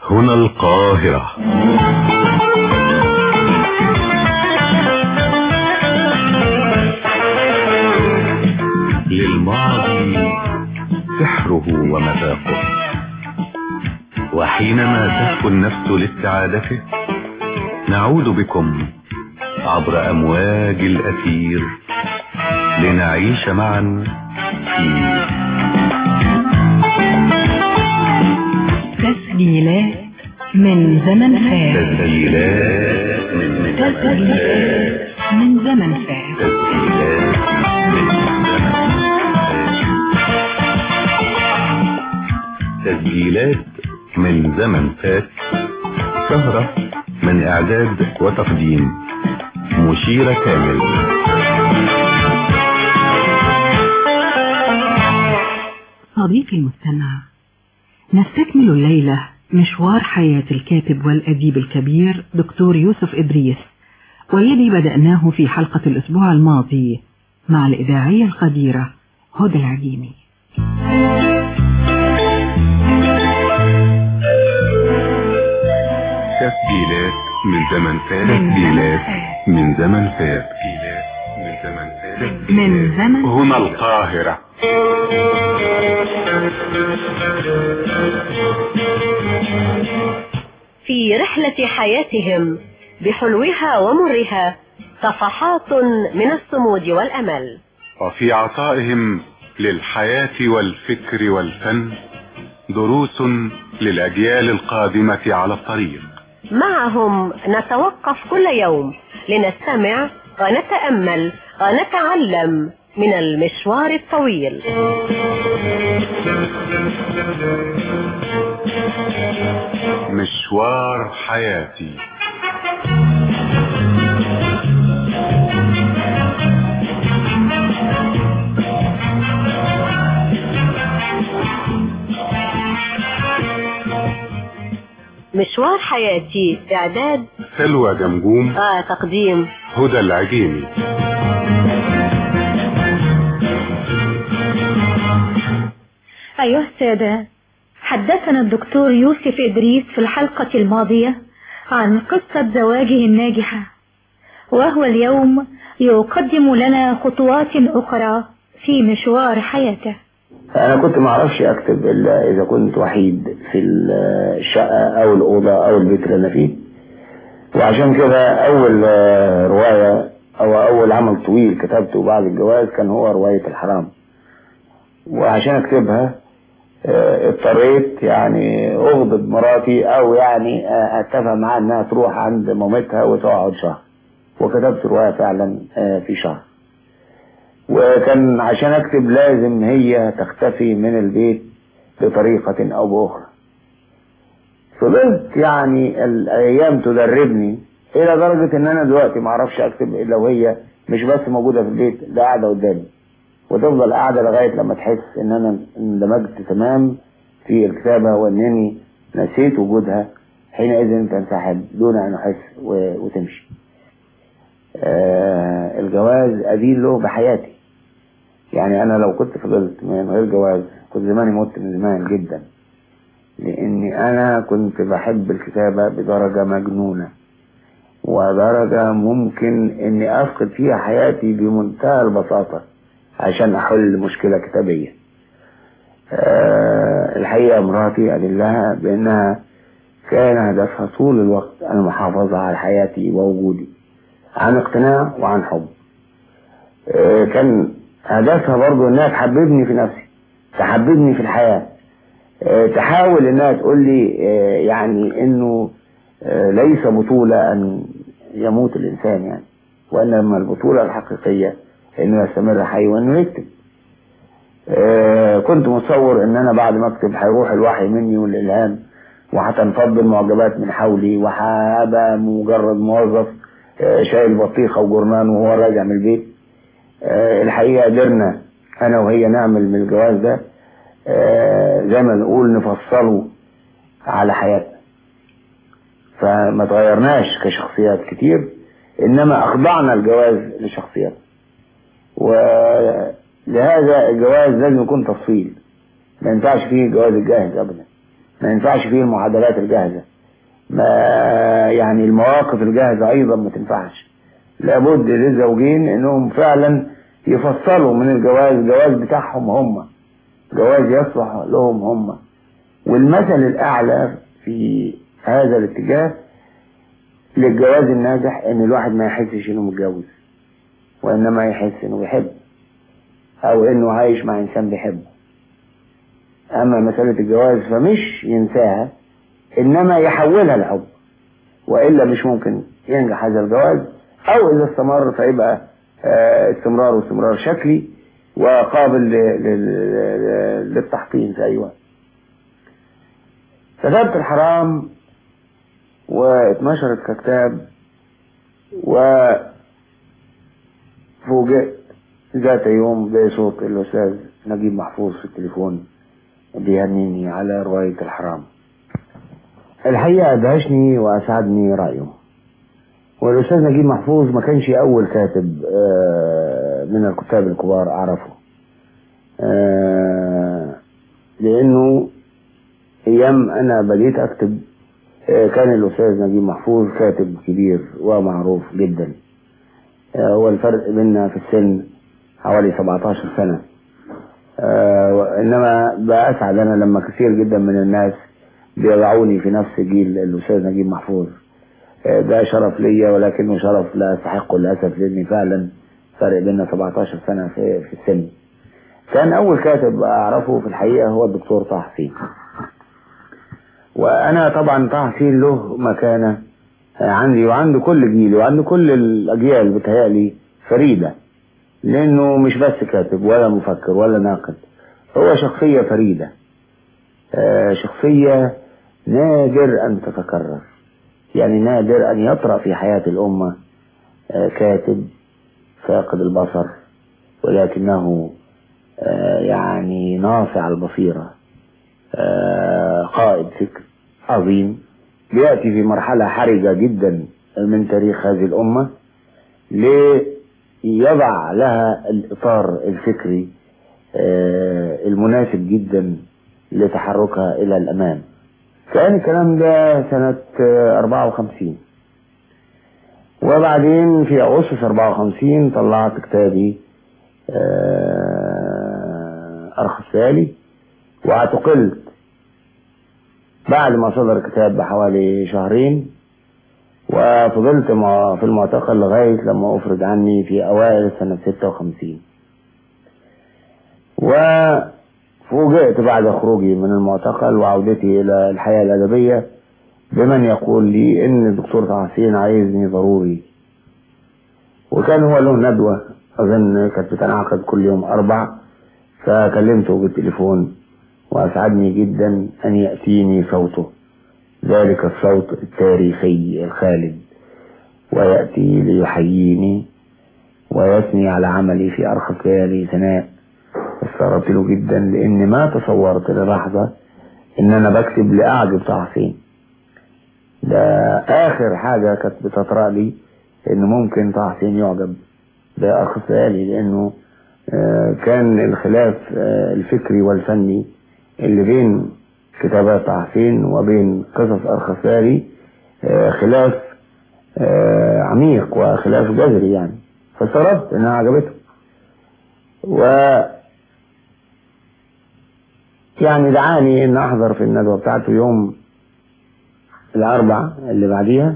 هنا القاهرة. للماضي سحره ومذاقه، وحينما تهفو النفس لاستعادته نعود بكم عبر أمواج الأثير لنعيش معا في تسجيلات من زمن فات. تسجيلات من زمن فات. تسجيلات من زمن فات. سهرة من إعداد وتقديم مشيرة كامل. صديقي المستمع، نستكمل الليلة مشوار حياة الكاتب والأديب الكبير دكتور يوسف إدريس، والذي بدأناه في حلقة الأسبوع الماضي مع الإذاعية القديرة هدى العجيمي. تسجيلات من زمن فات. تسجيلات من زمن فات. من زمن هنا القاهرة. في رحلة حياتهم بحلوها ومرها صفحات من الصمود والأمل، وفي عطائهم للحياة والفكر والفن دروس للأجيال القادمة على الطريق. معهم نتوقف كل يوم لنستمع ونتأمل ونتعلم من المشوار الطويل. مشوار حياتي. مشوار حياتي، إعداد سلوى جمجوم، تقديم هدى العجيمي. أيها السادة، حدثنا الدكتور يوسف إدريس في الحلقة الماضية عن قصة زواجه الناجحة، وهو اليوم يقدم لنا خطوات أخرى في مشوار حياته. أنا كنت معرفش أكتب إلا إذا كنت وحيد في الشقة أو الأوضة أو البيت اللي أنا فيه، وعشان كده أول رواية أو أول عمل طويل كتبته بعد الجواز كان هو رواية الحرام. وعشان أكتبها اضطريت يعني أغضب مراتي أو يعني أتفق معاها إنها تروح عند مامتها وتقعد شهر، وكتبت رواية فعلا في شهر. وكان عشان أكتب لازم هي تختفي من البيت بطريقة أو بأخرى. فضلت يعني الأيام تدربني إلى درجة إن أنا دلوقتي معرفش أكتب إلا وهي مش بس موجودة في البيت، ده قاعدة قدامي، وتفضل قاعدة لغاية لما تحس إن أنا اندمجت تمام في الكتابة وإنني نسيت وجودها، حينئذ تنسحب دون أن أحس وتمشي. الجواز أدين له بحياتي. يعني أنا لو كنت فضلت من غير جواز كنت زماني مت من زمان جدا، لأني أنا كنت بحب الكتابة بدرجة مجنونة، ودرجة ممكن إني أفقد فيها حياتي بمنتهى البساطة عشان أحل مشكلة كتابية. الحقيقة مراتي قال لها بأنها كان هدفها طول الوقت المحافظة على حياتي ووجودي عن اقتناع وعن حب. كان هدفها برضو انها تحببني في نفسي، تحببني في الحياة، تحاول انها تقول لي يعني انه ليس بطولة ان يموت الانسان يعني، وانما البطولة الحقيقية انه يستمر حي وانه يكتب. كنت متصور ان انا بعد ما اكتب هيروح الوحي مني والالهام، وهتنفض المعجبات من حولي، وهبقى مجرد موظف شايل بطيخة وجرنان وهو راجع من البيت. الحقيقة قدرنا انا وهي نعمل من الجواز ده زي ما نقول نفصله على حياتنا، فما تغيرناش كشخصيات كتير، انما اخضعنا الجواز لشخصيات. ولهذا الجواز لازم يكون تفصيل، ما ينفعش فيه جواز الجاهز ابدا، ما ينفعش فيه المعادلات الجاهزة، ما يعني المواقف الجاهزة أيضا ما تنفعش. لابد للزوجين انهم فعلا يفصلوا من الجواز بتاعهم هم، جواز يصلح لهم هم. والمثل الأعلى في هذا الاتجاه للجواز الناجح ان الواحد ما يحسش انه متجوز، وانما يحس انه بيحب او انه عايش مع انسان بيحبه. اما مسألة الجواز فمش ينساها، انما يحولها لحب، والا مش ممكن ينجح هذا الجواز، او اذا استمر فيبقى استمرار شكلي وقابل للتحطيم في اي وقت. كتبت الحرام واتنشرت ككتاب، وفوجئت ذات يوم بصوت الأستاذ نجيب محفوظ في التليفون بيهنيني على رواية الحرام. الحقيقة أدهشني وأسعدني رأيه. والأستاذ نجيب محفوظ ما كانش أول كاتب من الكتاب الكبار أعرفه، لأنه أيام أنا بديت أكتب كان الأستاذ نجيب محفوظ كاتب كبير ومعروف جدا. هو الفرق بيننا في السن حوالي 17 سنة، إنما بأسعد أنا لما كثير جدا من الناس بيضعوني في نفس جيل الأستاذ نجيب محفوظ. ده شرف ليا، ولكنه شرف لا أستحقه للأسف، لأني فعلا فرق بيننا 17 سنة في السن. كان أول كاتب أعرفه في الحقيقة هو الدكتور طه حسين، وأنا طبعا طه حسين له مكانة عندي وعند كل جيل وعند كل الأجيال بتهيألي فريدة، لأنه مش بس كاتب ولا مفكر ولا ناقد، هو شخصية فريدة، شخصية نادر أن تتكرر، يعني نادر أن يطرأ في حياة الأمة كاتب فاقد البصر ولكنه يعني ناصع البصيرة، قائد فكر عظيم، بيأتي في مرحلة حرجة جدا من تاريخ هذه الأمة ليضع لها الإطار الفكري المناسب جدا لتحركها إلى الأمام. كان الكلام ده سنة 54، وبعدين في أغسطس 54 طلعت كتابي أرخص ليالي، واعتقلت بعد ما صدر الكتاب بحوالي شهرين، وفضلت في المعتقل لغاية لما أفرج عني في أوائل سنة 56. وفوجئت بعد خروجي من المعتقل وعودتي إلى الحياة الأدبية بمن يقول لي إن الدكتور طه حسين عايزني ضروري، وكان هو له ندوة أظن كانت بتنعقد كل يوم 4، فكلمته بالتليفون وأسعدني جدا أن يأتيني صوته، ذلك الصوت التاريخي الخالد، ويأتي ليحييني ويثني على عملي في أرخص ليالي ثناء. استغربت له جدا، لأن ما تصورت للحظة إن أنا بكتب لأعجب طه حسين. ده آخر حاجة كانت بتطرأ لي إن ممكن طه حسين يعجب بأرخص ليالي، لأنه كان الخلاف الفكري والفني اللي بين كتابات طه حسين وبين قصص أرخص ليالي خلاف عميق وخلاف جذري يعني. فاستغربت إنها عجبته، يعني دعاني إن أحضر في الندوة بتاعته يوم الأربع اللي بعديها،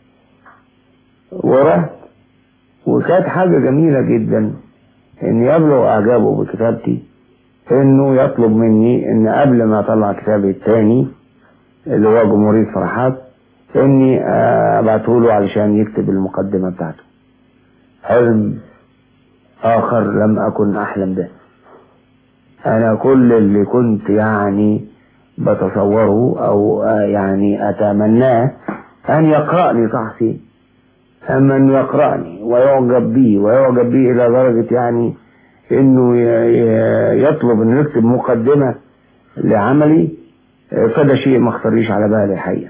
ورحت، وكانت حاجة جميلة جدا إن يبلغ إعجابه بكتابتي إنه يطلب مني إن قبل ما أطلع كتابي الثاني اللي هو جمهورية فرحات إني أبعته له علشان يكتب المقدمة بتاعته. حلم آخر لم أكن أحلم به. أنا كل اللي كنت يعني بتصوره أو يعني أتمناه أن يقرأني طه حسين، أما أن يقرأني ويعجب بي إلى درجة يعني إنه يطلب أن يكتب مقدمة لعملي، فده شيء ما اختاريش على بالي الحقيقة.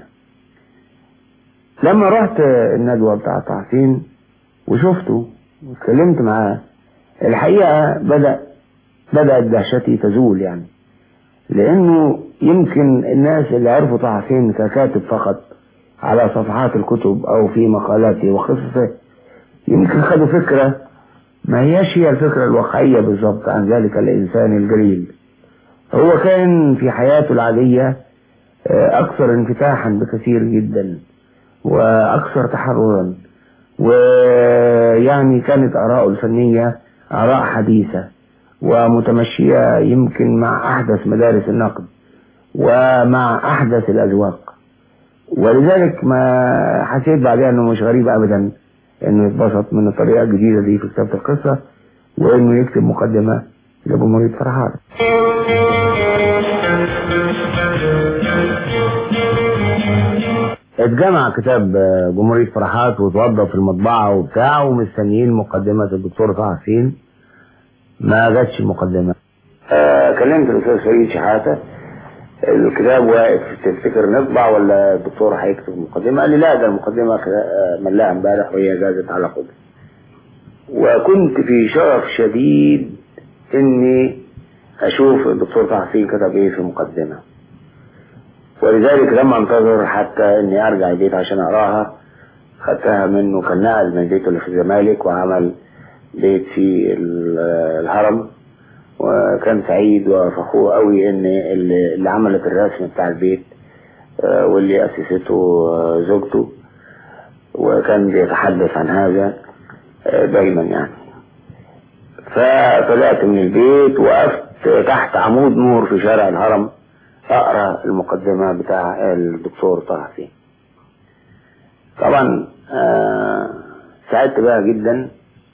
لما رحت الندوة بتاعة طه حسين وشفته واتكلمت معاه، الحقيقة بدأت دهشتي تزول يعني، لأنه يمكن الناس اللي عرفوا طه حسين ككاتب فقط على صفحات الكتب أو في مقالاته وقصصه يمكن خدوا فكرة ما هياش هي الفكرة الواقعية بالضبط عن ذلك الإنسان الجليل. هو كان في حياته العادية أكثر انفتاحا بكثير جدا وأكثر تحررا، ويعني كانت آراءه الفنية آراء حديثة ومتمشية يمكن مع أحدث مدارس النقد ومع أحدث الأذواق، ولذلك ما حسيت بعدها أنه مش غريب أبدا أنه يتبسط من الطريقة الجديدة دي في كتابة القصة وأنه يكتب مقدمة لجمهورية فرحات. اتجمع كتاب جمهورية فرحات وتوضب في المطبعة وبتاع ومستنيين مقدمة الدكتور طه حسين، ما جاتش المقدمة. كلمت الأستاذ فريد شحاتة، الكتاب واقف تفتكر نطبع ولا الدكتور هيكتب المقدمة؟ قال لي لا، ده المقدمة ملاها امبارح وهي جازت على قدر. وكنت في شغف شديد اني اشوف الدكتور طه حسين كتب ايه في المقدمة، ولذلك لما انتظر حتى اني ارجع البيت عشان اقراها خدتها منه. كان نقل من بيته اللي في الزمالك وعمل بيت في الهرم، وكان سعيد وفخور قوي ان اللي عملت الرسم بتاع البيت واللي اسسته زوجته، وكان بيتحدث عن هذا دايما يعني. فطلعت من البيت وقفت تحت عمود نور في شارع الهرم اقرا المقدمة بتاع الدكتور طه حسين. طبعا سعدت بها جدا،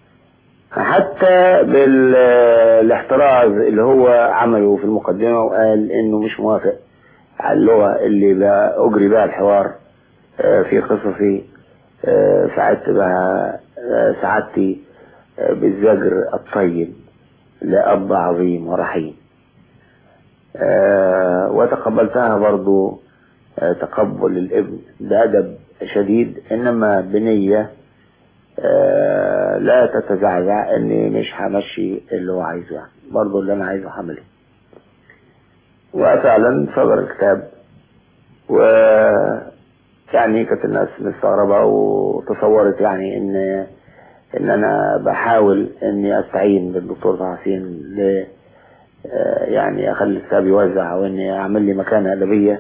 حتى بالاحتراز اللي هو عمله في المقدمة وقال انه مش موافق على اللغة اللي اجري بها الحوار في قصصي. سعدت بها سعادتي بالزجر الطيب لأب عظيم ورحيم، وتقبلتها برضو تقبل الابن بأدب شديد، إنما بنية لا تتزعزع اني مش همشي اللي هو عايزه، يعني برضه اللي انا عايزه هعمله. وفعلا صدر الكتاب، و يعني كانت الناس مستغربة وتصورت يعني ان انا بحاول اني استعين بالدكتور طه حسين ل يعني اخلي الكتاب يوزع واني اعمل لي مكانة ادبية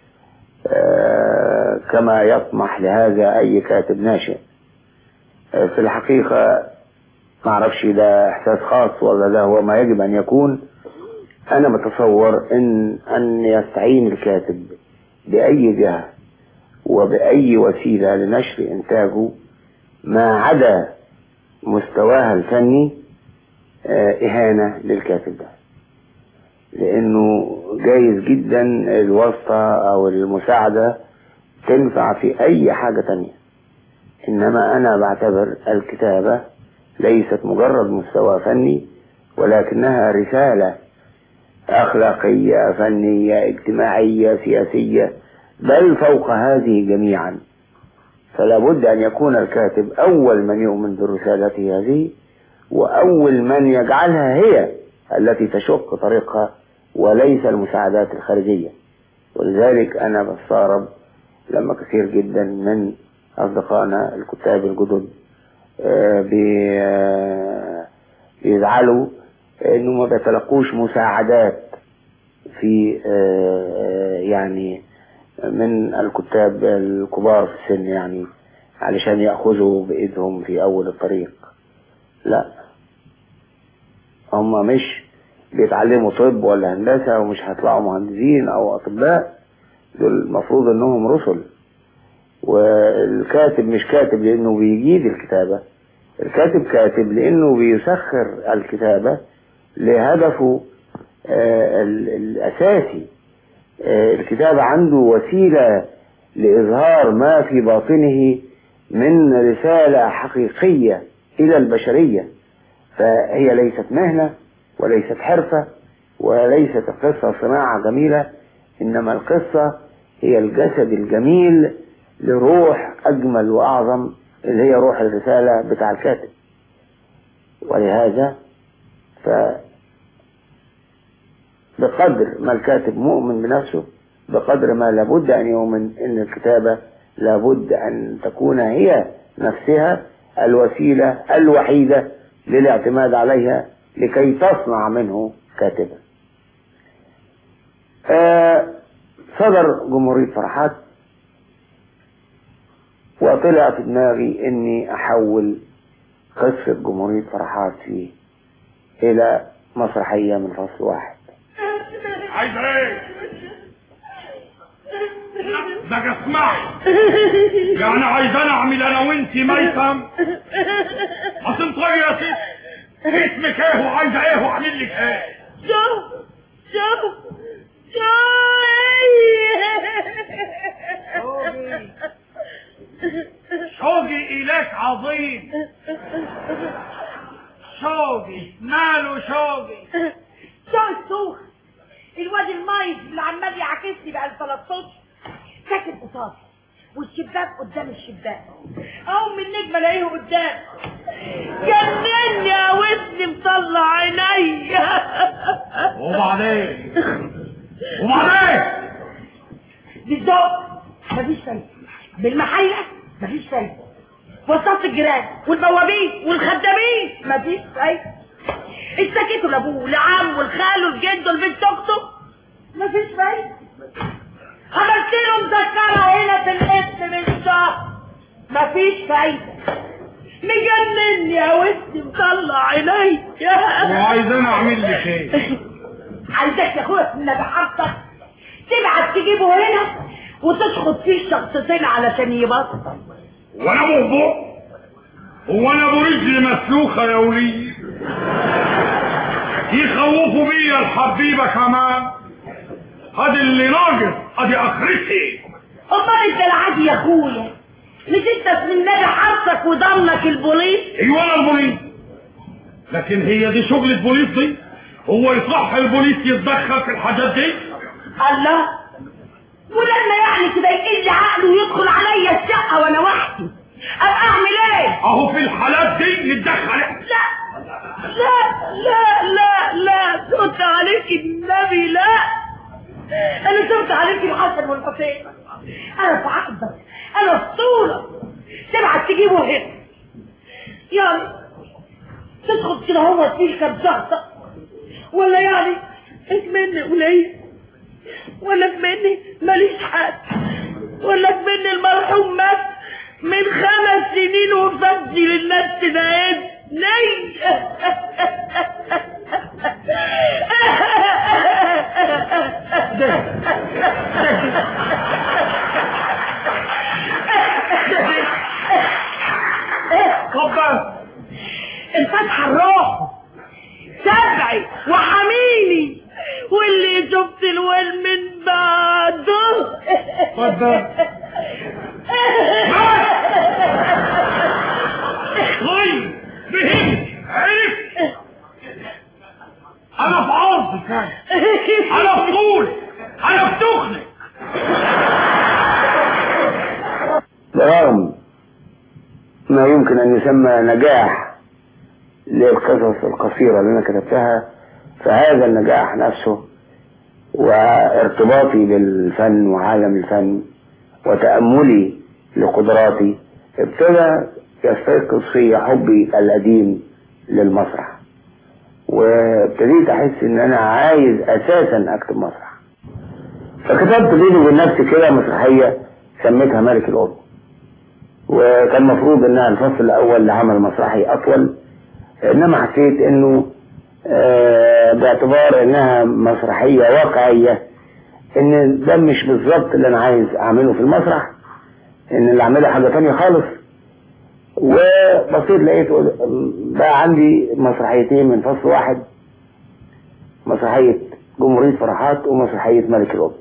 كما يطمح لهذا اي كاتب ناشئ. في الحقيقة ما اعرفش ده احساس خاص ولا ده هو ما يجب ان يكون. انا بتصور ان يستعين الكاتب باي جهة وباي وسيلة لنشر انتاجه ما عدا مستواها الفني اهانة للكاتب ده، لانه جايز جدا الواسطة او المساعدة تنفع في اي حاجة تانية، انما انا بعتبر الكتابة ليست مجرد مستوى فني ولكنها رسالة اخلاقية فنية اجتماعية سياسية، بل فوق هذه جميعا. فلا بد ان يكون الكاتب اول من يؤمن برسالته هذه واول من يجعلها هي التي تشق طريقها وليس المساعدات الخارجية. ولذلك انا بستغرب لما كثير جدا من أصدقائنا الكتاب الجدد بيزعلوا إنه ما بيتلقوش مساعدات في يعني من الكتاب الكبار في السن، يعني علشان يأخذوا بإيدهم في أول الطريق. لا، هم مش بيتعلموا طب ولا هندسة ومش هيطلعوا مهندسين أو أطباء، دول المفروض إنهم رسل. والكاتب مش كاتب لانه بيجيد الكتابة، الكاتب كاتب لانه بيسخر الكتابة لهدفه الاساسي. الكتابة عنده وسيلة لإظهار ما في باطنه من رسالة حقيقية إلى البشرية، فهي ليست مهنة وليست حرفة وليست القصة صناعة جميلة، إنما القصة هي الجسد الجميل لروح أجمل وأعظم اللي هي روح الرسالة بتاع الكاتب. ولهذا بقدر ما الكاتب مؤمن بنفسه بقدر ما لابد أن يؤمن أن الكتابة لابد أن تكون هي نفسها الوسيلة الوحيدة للاعتماد عليها لكي تصنع منه كاتبا. صدر جمهورية فرحات وطلع في دماغي اني احول قصة جمهورية فرحات فيه الى مسرحية من فصل واحد. عايز ايه؟ ده اسمع، يعني عايزانا اعمل انا وانتي ميتم؟ هتنطقي يا ست، اسمك ايه وعايزه ايه واعمل لك ايه؟ شوقي إليك عظيم. شوقي ماله شوقي؟ شوقي السوخ الواد المايز اللي عمال يعاكسني بقى 13 ساكن قصادي والشباك قدام الشباك اقوم من النجمه الاقيه قدام جنني يا ودني مطلع عينيا. وبعدين بالذوق مفيش فايده، بالمحله مفيش فايده، وسط الجيران والبوابين والخدامين مفيش فايده، اشتكيتوا لابوه لعمه والخال والجد والبنت اخته مفيش فايده، عملت له مذكره هنا في الاسم من شهر مفيش فايده، مجنني يا ودي مطلع عيني. وعايزانا اعمل لك ايه؟ عايزك يا اخويا من نجاحاتك تبعت تجيبه هنا وتشخط فيه شخصتين علشان يبطل. وانا بوبو؟ هو انا ابو رجل مسلوخه يا ولي؟ يخوفوا بيا الحبيبه كمان؟ ادي اللي ناقص، ادي اخرتي. امال انت العادي يا اخويا مش انت من نجاحاتك وضمنك البوليس؟ ايوه انا البوليس، لكن هي دي شغل البوليس دي؟ هو يصح البوليس يتدخل في الحاجات دي؟ الله، ولما يعني كده يقل عقله ويدخل عليا الشقه وانا وحدي ابقى اعمل ايه؟ اهو في الحالات دي يتدخل. لا لا لا لا لا صوت عليك النبي، لا انا صوت عليك الحسن والحسين، انا في عقدك، انا اسطوره تبعت تجيبه هنا يعني تدخل كده هو فيه كام شخصه ولا يعني مني قليل ولا مني ماليش حد ولا مني المرحوم مات من 5 سنين وفدي للناس تنايد ليه؟ اتفضل. الفتحة الروح سبعي وحميني واللي شفت الويل من بعده. اتفضل. طيب فهمت عرفت، انا في عرضك، انا في طولك، انا في تخنك. برغم ما يمكن ان يسمى نجاح للقصص القصيرة اللي انا كتبتها، فهذا النجاح نفسه وارتباطي بالفن وعالم الفن وتأملي لقدراتي ابتدى يستيقظ في حبي القديم للمسرح، وابتديت احس ان انا عايز اساسا اكتب مسرح. فكتبت بيني وبين نفسي كده مسرحية سميتها ملك الأوضة، وكان مفروض انها الفصل الاول لعمل مسرحي اطول، انما حسيت انه باعتبار انها مسرحية واقعية ان ده مش بالظبط اللي انا عايز اعمله في المسرح، ان اللي اعمله حاجة تانية خالص. وبصيت لقيت بقى عندي مسرحيتين من فصل واحد، مسرحية جمهورية فرحات ومسرحية ملك الأوضة،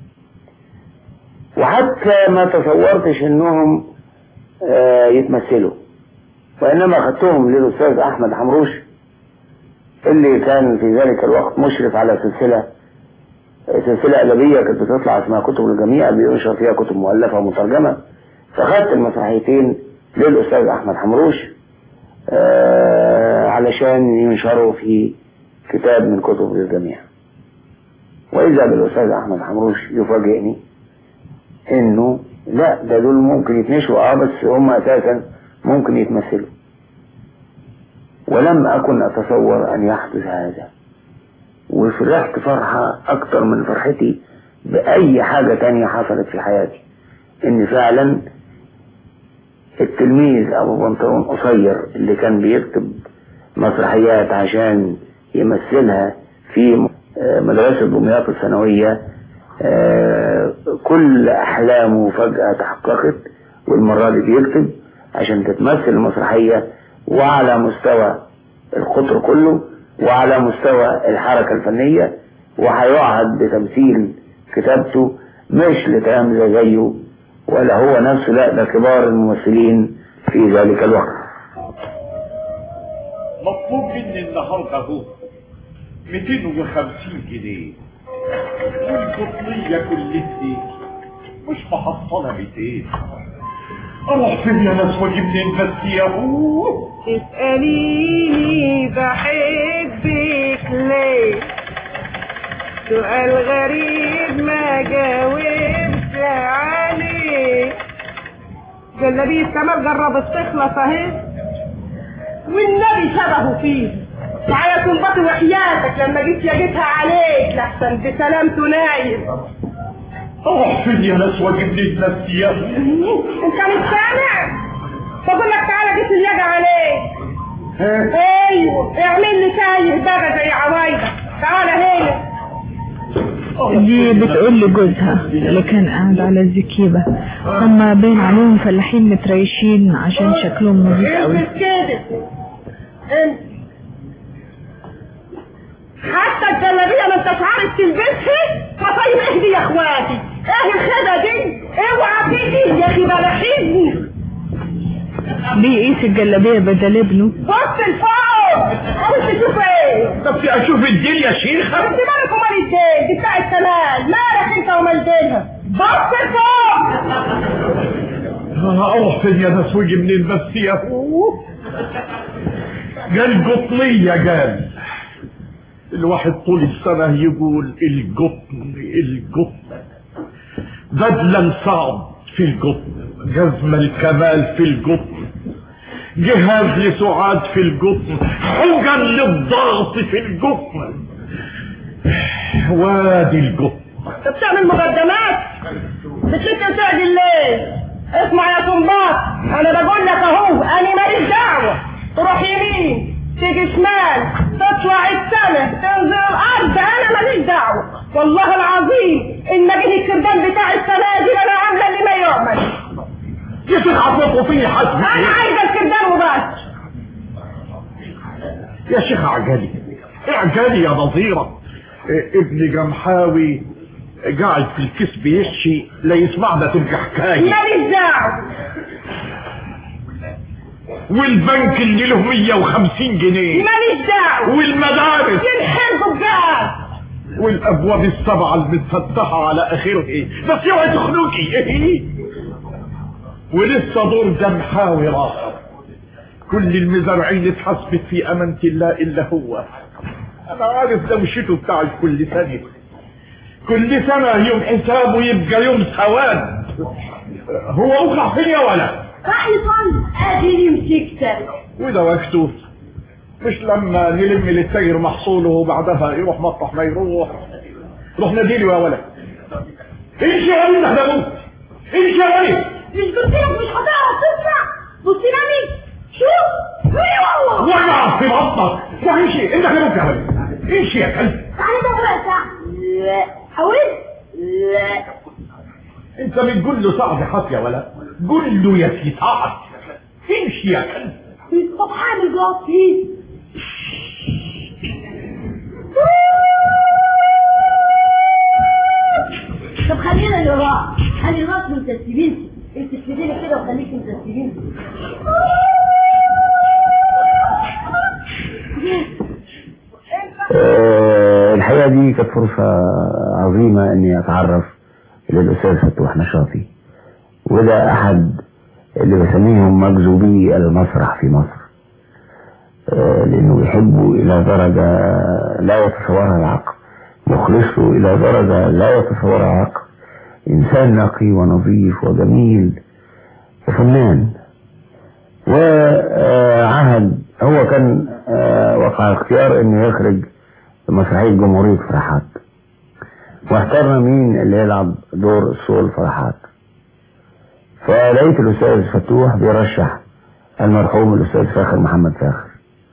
وحتى ما تصورتش انهم يتمثلوا، وانما اخذتهم للاستاذ احمد حمروش اللي كان في ذلك الوقت مشرف على سلسلة ادبية كانت بتطلع اسمها كتب الجميع، بينشر فيها كتب مؤلفة ومترجمة، فاخذت المسرحيتين للاستاذ احمد حمروش علشان ينشروا في كتاب من كتب الجميع. وإذا بالأستاذ أحمد حمروش يفاجئني إنه لا، ده دول ممكن يتنشوا بس هم أساسا ممكن يتمثلوا. ولم أكن أتصور أن يحدث هذا، وفرحت فرحة أكتر من فرحتي بأي حاجة تانية حصلت في حياتي، إن فعلا التلميذ أبو بنطلون قصير اللي كان بيكتب مسرحيات عشان يمثلها في مدرسة دمياط الثانوية، كل أحلامه فجأة تحققت، والمرة دي بيكتب عشان تتمثل المسرحية، وعلى مستوى القطر كله وعلى مستوى الحركة الفنية، وهيقعد بتمثيل كتابته مش لتلامذة زيه ولا هو نفسه، لا ده كبار الممثلين في ذلك الوقت. مطلوب مني النهارده هو 250 جنيه والقطنية كلتي مش محصلة 200. اروح فين يا ناس واجيب منين بس يا ابوه؟ اسأليني بحبك ليه، سؤال غريب ما جاوبت عليه. جلابية كمال جربت تخلص اهي، والنبي شبهه فيه. تعالى تنبطي وحياتك لما جيت جيتها عليك لحسن بسلامته نايم. اروح فين يا ناس واجيب منين بس يا ابوه؟ انت مش سامع؟ بقول لك تعالى جيت اليد عليك. ايوه اعمل لي تايه بقى زي عوايدك. تعالى هنا. دي بتقول لجوزها اللي كان قاعد على الزكيبة، هما باين عليهم فلاحين متريشين عشان شكلهم نظيف قوي. كده انت حتى الجلابيه ما انتش عارف تلبسها. فطيب اهدي يا اخواتي، ايه الخدة دي؟ اوعى تيجي يا اخي بلحيني. بيقيس الجلابيه بدل ابنه. بص لفوق، عاوز تشوف ايه؟ طب اشوف الديل يا شيخه. انت مالك ومال الديل؟ دي بتاعت كمال، مالك انت ومال ديلها؟ بص لفوق. اروح فين يا ناس واجي منين بس يا ابوه؟ قال قطنية، قال الواحد طول السنة يقول القطن القطن، بدلا صعب في القطن، جزم الكمال في القطن، جهاز لسعاد في القطن، حجا للضغط في القطن، وادي القطن. انت بتعمل مقدمات؟ بتشكل تعدل ليه؟ اسمع يا طنباط، انا بقول لك اهو، انا ماليش دعوة. تروح يمين تيجي شمال تطلع السنة تنزل الارض، انا ماليش دعوة. والله العظيم ان ما جه الكردان بتاع السنة دي انا عاملة اللي ما يعمل. كيف تعطفوا فيه حسبي؟ انا عايزة الكردان وبس. يا شيخ عجلي اعجلي يا نظيرة. ابن جمحاوي قاعد في الكيس بيشي لا يسمعنا تبقى حكاية. ماليش دعوة. والبنك اللي له 150 جنيه ماليش دعوة. والمدارس ينحرقوا بجاز. والابواب السبعة المتفتحة على اخره، بس اوعي تخنقي. ولسه دور جمحاوي راحة، كل المزارعين اتحسبت في امانة الله الا هو. انا عارف دوشته بتاع كل سنة، كل سنة يوم حسابه يبقى يوم سواد. هو وقع فين يا ولد؟ راح يصلي اديني مسكتك. وده وقته، مش لما نلم للتاجر محصوله وبعدها يروح مطرح ما يروح. روح ناديله يا ولد. امشي يا ولد ده موت، امشي يا ولد. مش قلت لك مش هتعرف تطلع؟ بص لي شوف ايه والله. وقع في بطنك. امشي انت كمان يا ولد، امشي يا كلب. تعالى ده بقى. لا حاولت. لا انت بتقول له صعب حط يا ولد، قول له يا سي سعد امشي يا كلب. طب حامل جوه فيه. طب خلينا للراس، خلي الراس متسبين، انت تسيبيني كده وخليكي متسبين. الحقيقة دي كانت فرصة عظيمة اني اتعرف للأستاذ فتوح نشاطي، وده احد اللي بسميهم مجذوبي المسرح في مصر، لانه يحبوا الى درجة لا يتصورها العقل. مخلص له إلى درجة لا يتصورها عقل. إنسان نقي ونظيف وجميل وفنان. وعهد هو كان وقع اختيار انه يخرج مسرحية جمهورية فرحات، واخترنا مين اللي يلعب دور الصول فرحات. فلقيت الأستاذ فتوح بيرشح المرحوم الأستاذ فاخر محمد فاخر.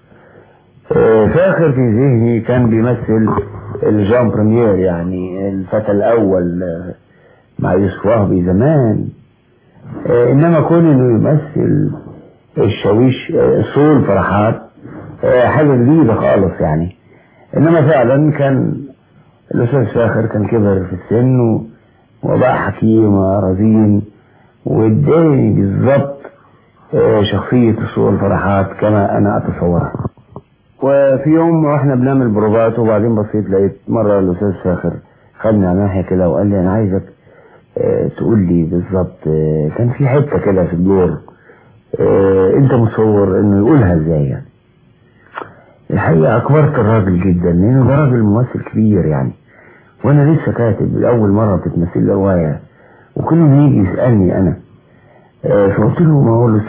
فاخر في ذهني كان بيمثل الجان بريمير، يعني الفتى الأول مع يوسف وهبي زمان. إنما كون إنه يمثل الشاويش صول فرحات حاجة جديدة خالص يعني. إنما فعلا كان الأستاذ فاخر كان كبر في السن وبقى حكيم ورزين، واداني بالظبط شخصية صول فرحات كما أنا أتصورها. وفي يوم واحنا بنعمل بروفات وبعدين بصيت لقيت مرة الأستاذ فاخر خدني على ناحية كده وقال لي أنا عايزك تقول لي بالظبط كان في حتة كده في الدور انت متصور انه يقولها ازاي يعني. الحقيقة اكبرت الراجل جدا لانه ده راجل ممثل كبير يعني، وانا لسه كاتب لأول مرة بتتمثل لي رواية، وكل ما يجي يسألني انا فقلت له ما هو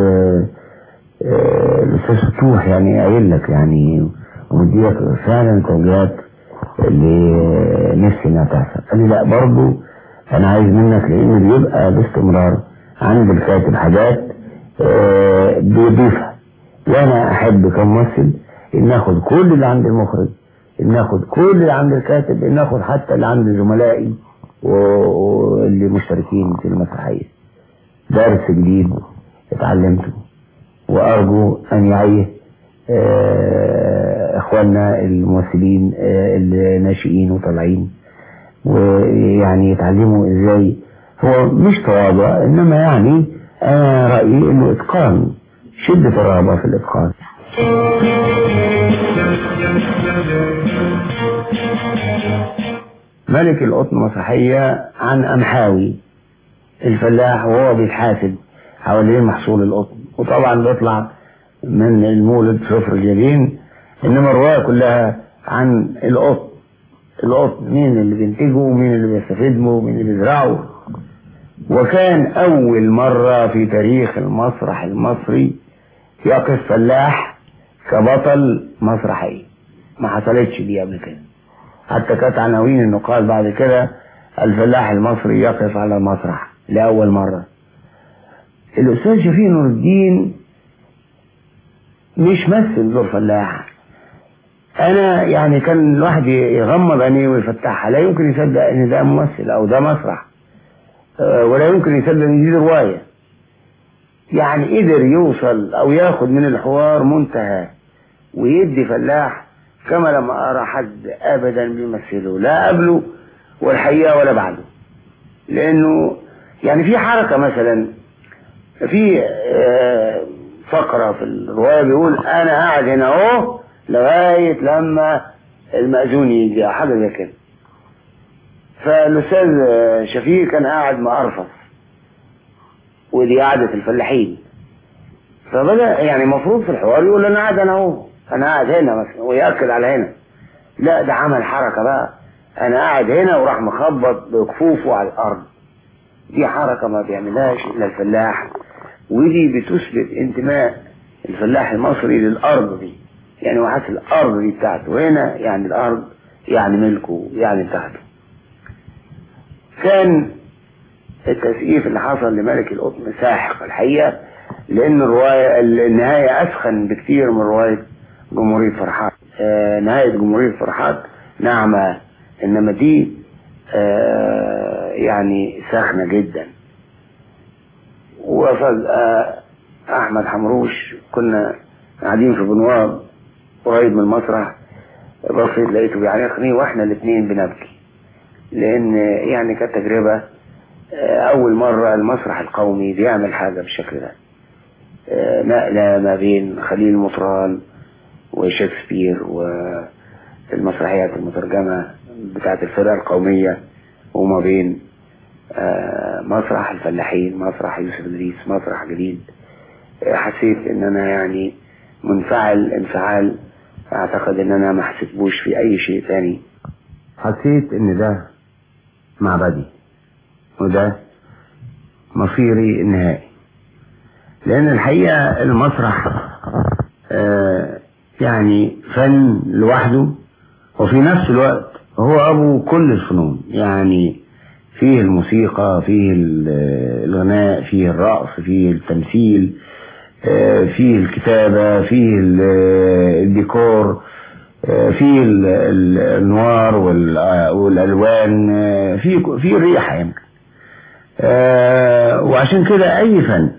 الأستاذ فتوح يعني قايل لك يعني ومديك فعلا توجيهات اللي نفسي انها تحصل. قال لي لا برضه انا عايز منك، لان بيبقى باستمرار عند الكاتب حاجات بيضيفها، وانا احب كممثل ان ناخد كل اللي عند المخرج، ان ناخد كل اللي عند الكاتب، ان ناخد حتى اللي عند زملائي واللي مشتركين في المسرحية. درس جديد اتعلمته، وارجو ان يعيه اخواننا الممثلين الناشئين وطالعين، ويعني يتعلموا ازاي هو مش تواضع، انما يعني انا رأيي انه اتقان، شدة الرغبة في الاتقان. ملك القطن مسرحية عن أمحاوي الفلاح وهو بيتحاسب حوالين محصول القطن، وطبعا بيطلع من المولد صفر الجبين، انما الرواية كلها عن القطن. القطن مين اللي بينتجه ومين اللي بيستفيد منه ومين اللي بيزرعه. وكان أول مرة في تاريخ المسرح المصري يقف فلاح كبطل مسرحي، ما حصلتش دي قبل كده. حتى كانت عناوين النقاد بعد كده الفلاح المصري يقف على المسرح لأول مرة. الأستاذ شفيق نور الدين مش مثل دور فلاح. أنا يعني كان الواحد يغمض عينيه ويفتحها، لا يمكن يصدق إن ده ممثل أو ده مسرح، ولا يمكن يصدق إن دي رواية. يعني قدر يوصل أو ياخد من الحوار منتهى ويدي فلاح كما لم أرى حد أبدا بيمثله، لا قبله والحقيقة ولا بعده. لأنه يعني في حركة مثلا في فقرة في الرواية بيقول أنا قاعد هنا أهو لغاية لما المأذون يجي أو حاجة زي كده. فالأستاذ شفيق كان قاعد مقرفص، ودي قعدة الفلاحين. فبدأ يعني مفروض في الحوار يقول أنا قاعد أنا أهو، أنا قاعد هنا مثلا، ويأكد على هنا. لا ده عمل حركة بقى، أنا قاعد هنا وراح مخبط بكفوفه على الأرض. دي حركة ما بيعملهاش إلا الفلاح، ودي بتثبت انتماء الفلاح المصري للأرض دي. يعني وحاسس الأرض دي بتاعته، هنا يعني الأرض يعني ملكه يعني بتاعته. كان التسقيف اللي حصل لملك القطن ساحق الحقيقة، لأن النهاية أسخن بكتير من رواية جمهورية فرحات. نهاية جمهورية فرحات ناعمة، إنما دي يعني ساخنة جدا. وفجأة أحمد حمروش كنا قاعدين في بنواب قريب من المسرح، بصيت لقيته بيعانقني واحنا الاثنين بنبكي، لأن يعني كانت تجربة أول مرة المسرح القومي بيعمل حاجة بالشكل ده. نقلة ما بين خليل مطران وشكسبير والمسرحيات المترجمة بتاعت الفرقة القومية، وما بين مسرح الفلاحين، مسرح يوسف إدريس، مسرح جديد. حسيت ان انا يعني منفعل انفعال اعتقد ان انا ما حسيتبوش في اي شيء تاني. حسيت ان ده معبدي وده مصيري النهائي، لان الحقيقة المسرح يعني فن لوحده، وفي نفس الوقت هو ابو كل الفنون. يعني فيه الموسيقى، فيه الغناء، فيه الرقص، فيه التمثيل، فيه الكتابة، فيه الديكور، فيه النوار والالوان، فيه الريحة يمكن. وعشان كده اي فن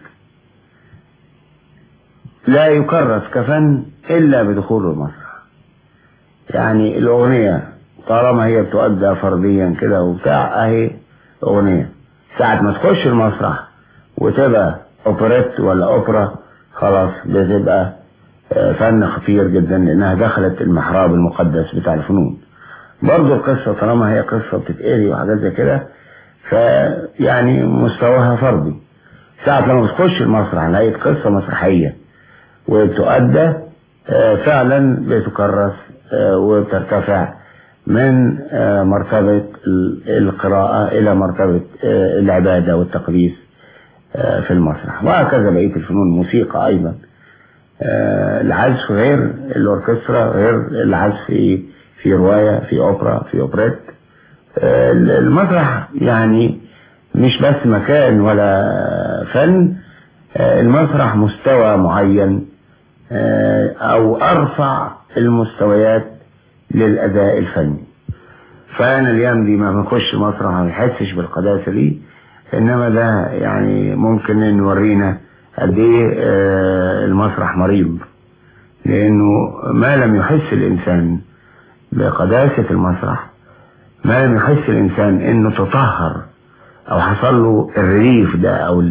لا يكرس كفن الا بدخول المسرح. يعني الاغنية طالما هي بتؤدى فرديا كده وبتاع، اهي اغنية. ساعة ما تخش المسرح وتبقى اوبريت ولا اوبرا، خلاص بتبقى فن خطير جدا، لانها دخلت المحراب المقدس بتاع الفنون. برضو القصة طالما هي قصة بتتقري وحاجات زي كده، فيعني مستواها فردي. ساعة لما بتخش المسرح لقيت قصة مسرحية وبتؤدى، فعلا بتكرس وبترتفع من مرتبة القراءة إلى مرتبة العبادة والتقديس في المسرح. وهكذا بقية الفنون. الموسيقى أيضا، العزف غير الأوركسترا، غير العزف في رواية، في أوبرا، في أوبريت. المسرح يعني مش بس مكان ولا فن، المسرح مستوى معين أو أرفع المستويات للأداء الفني. فأنا اليوم دي ما بخش مسرح ما بحسش بالقداسة دي، إنما ده يعني ممكن نورينا قد إيه المسرح مريض، لأنه ما لم يحس الإنسان بقداسة المسرح، ما لم يحس الإنسان إنه تطهر أو حصل له الريف ده أو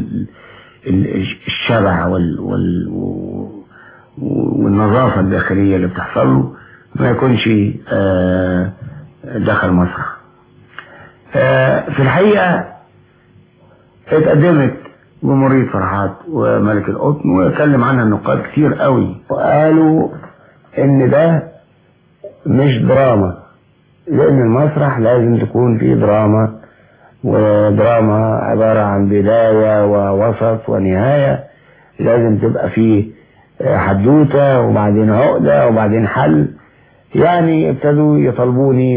الشبع والنظافة الداخلية اللي بتحصل له، ما يكونش دخل مسرح. في الحقيقة اتقدمت جمهورية فرحات وملك القطن واتكلم عنها النقاد كتير قوي، وقالوا ان ده مش دراما، لان المسرح لازم تكون فيه دراما، ودراما عبارة عن بداية ووسط ونهاية، لازم تبقى فيه حدوتة وبعدين عقدة وبعدين حل. يعني ابتدوا يطالبوني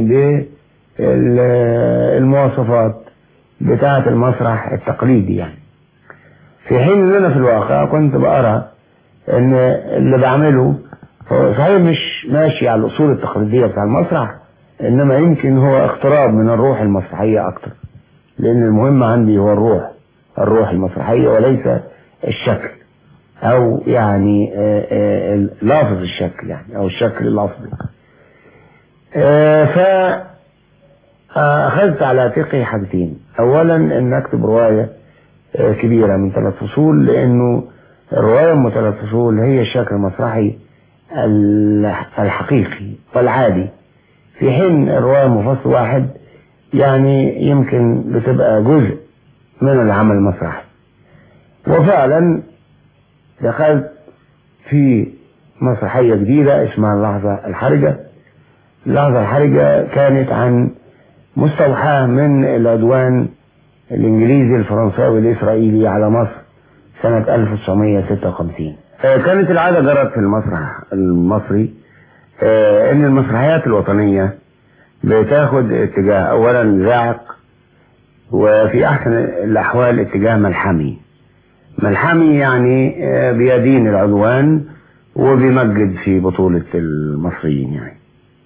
بالمواصفات بتاعة المسرح التقليدي، يعني في حين ان انا في الواقع كنت بقرأ ان اللي بعمله هو صحيح مش ماشي على الاصول التقليدية بتاع المسرح، انما يمكن هو اقتراب من الروح المسرحية اكتر، لان المهم عندي هو الروح المسرحية وليس الشكل، او يعني لافظ الشكل، يعني او الشكل اللفظي. فاخذت على عاتقي حاجتين. اولا ان اكتب رواية كبيرة من 3 فصول، لانه الرواية من 3 فصول هي الشكل المسرحي الحقيقي والعادي، في حين الرواية من فصل واحد يعني يمكن بتبقى جزء من العمل المسرحي. وفعلا دخلت في مسرحية جديدة اسمها اللحظة الحرجة. اللحظة الحرجة كانت عن مستوحاة من العدوان الإنجليزي الفرنساوي الإسرائيلي على مصر سنة 1956. كانت العادة جرت في المسرح المصري إن المسرحيات الوطنية بتاخد اتجاه أولا زاعق، وفي أحسن الأحوال اتجاه ملحمي. ملحمي يعني بيدين العدوان وبيمجد في بطولة المصريين. يعني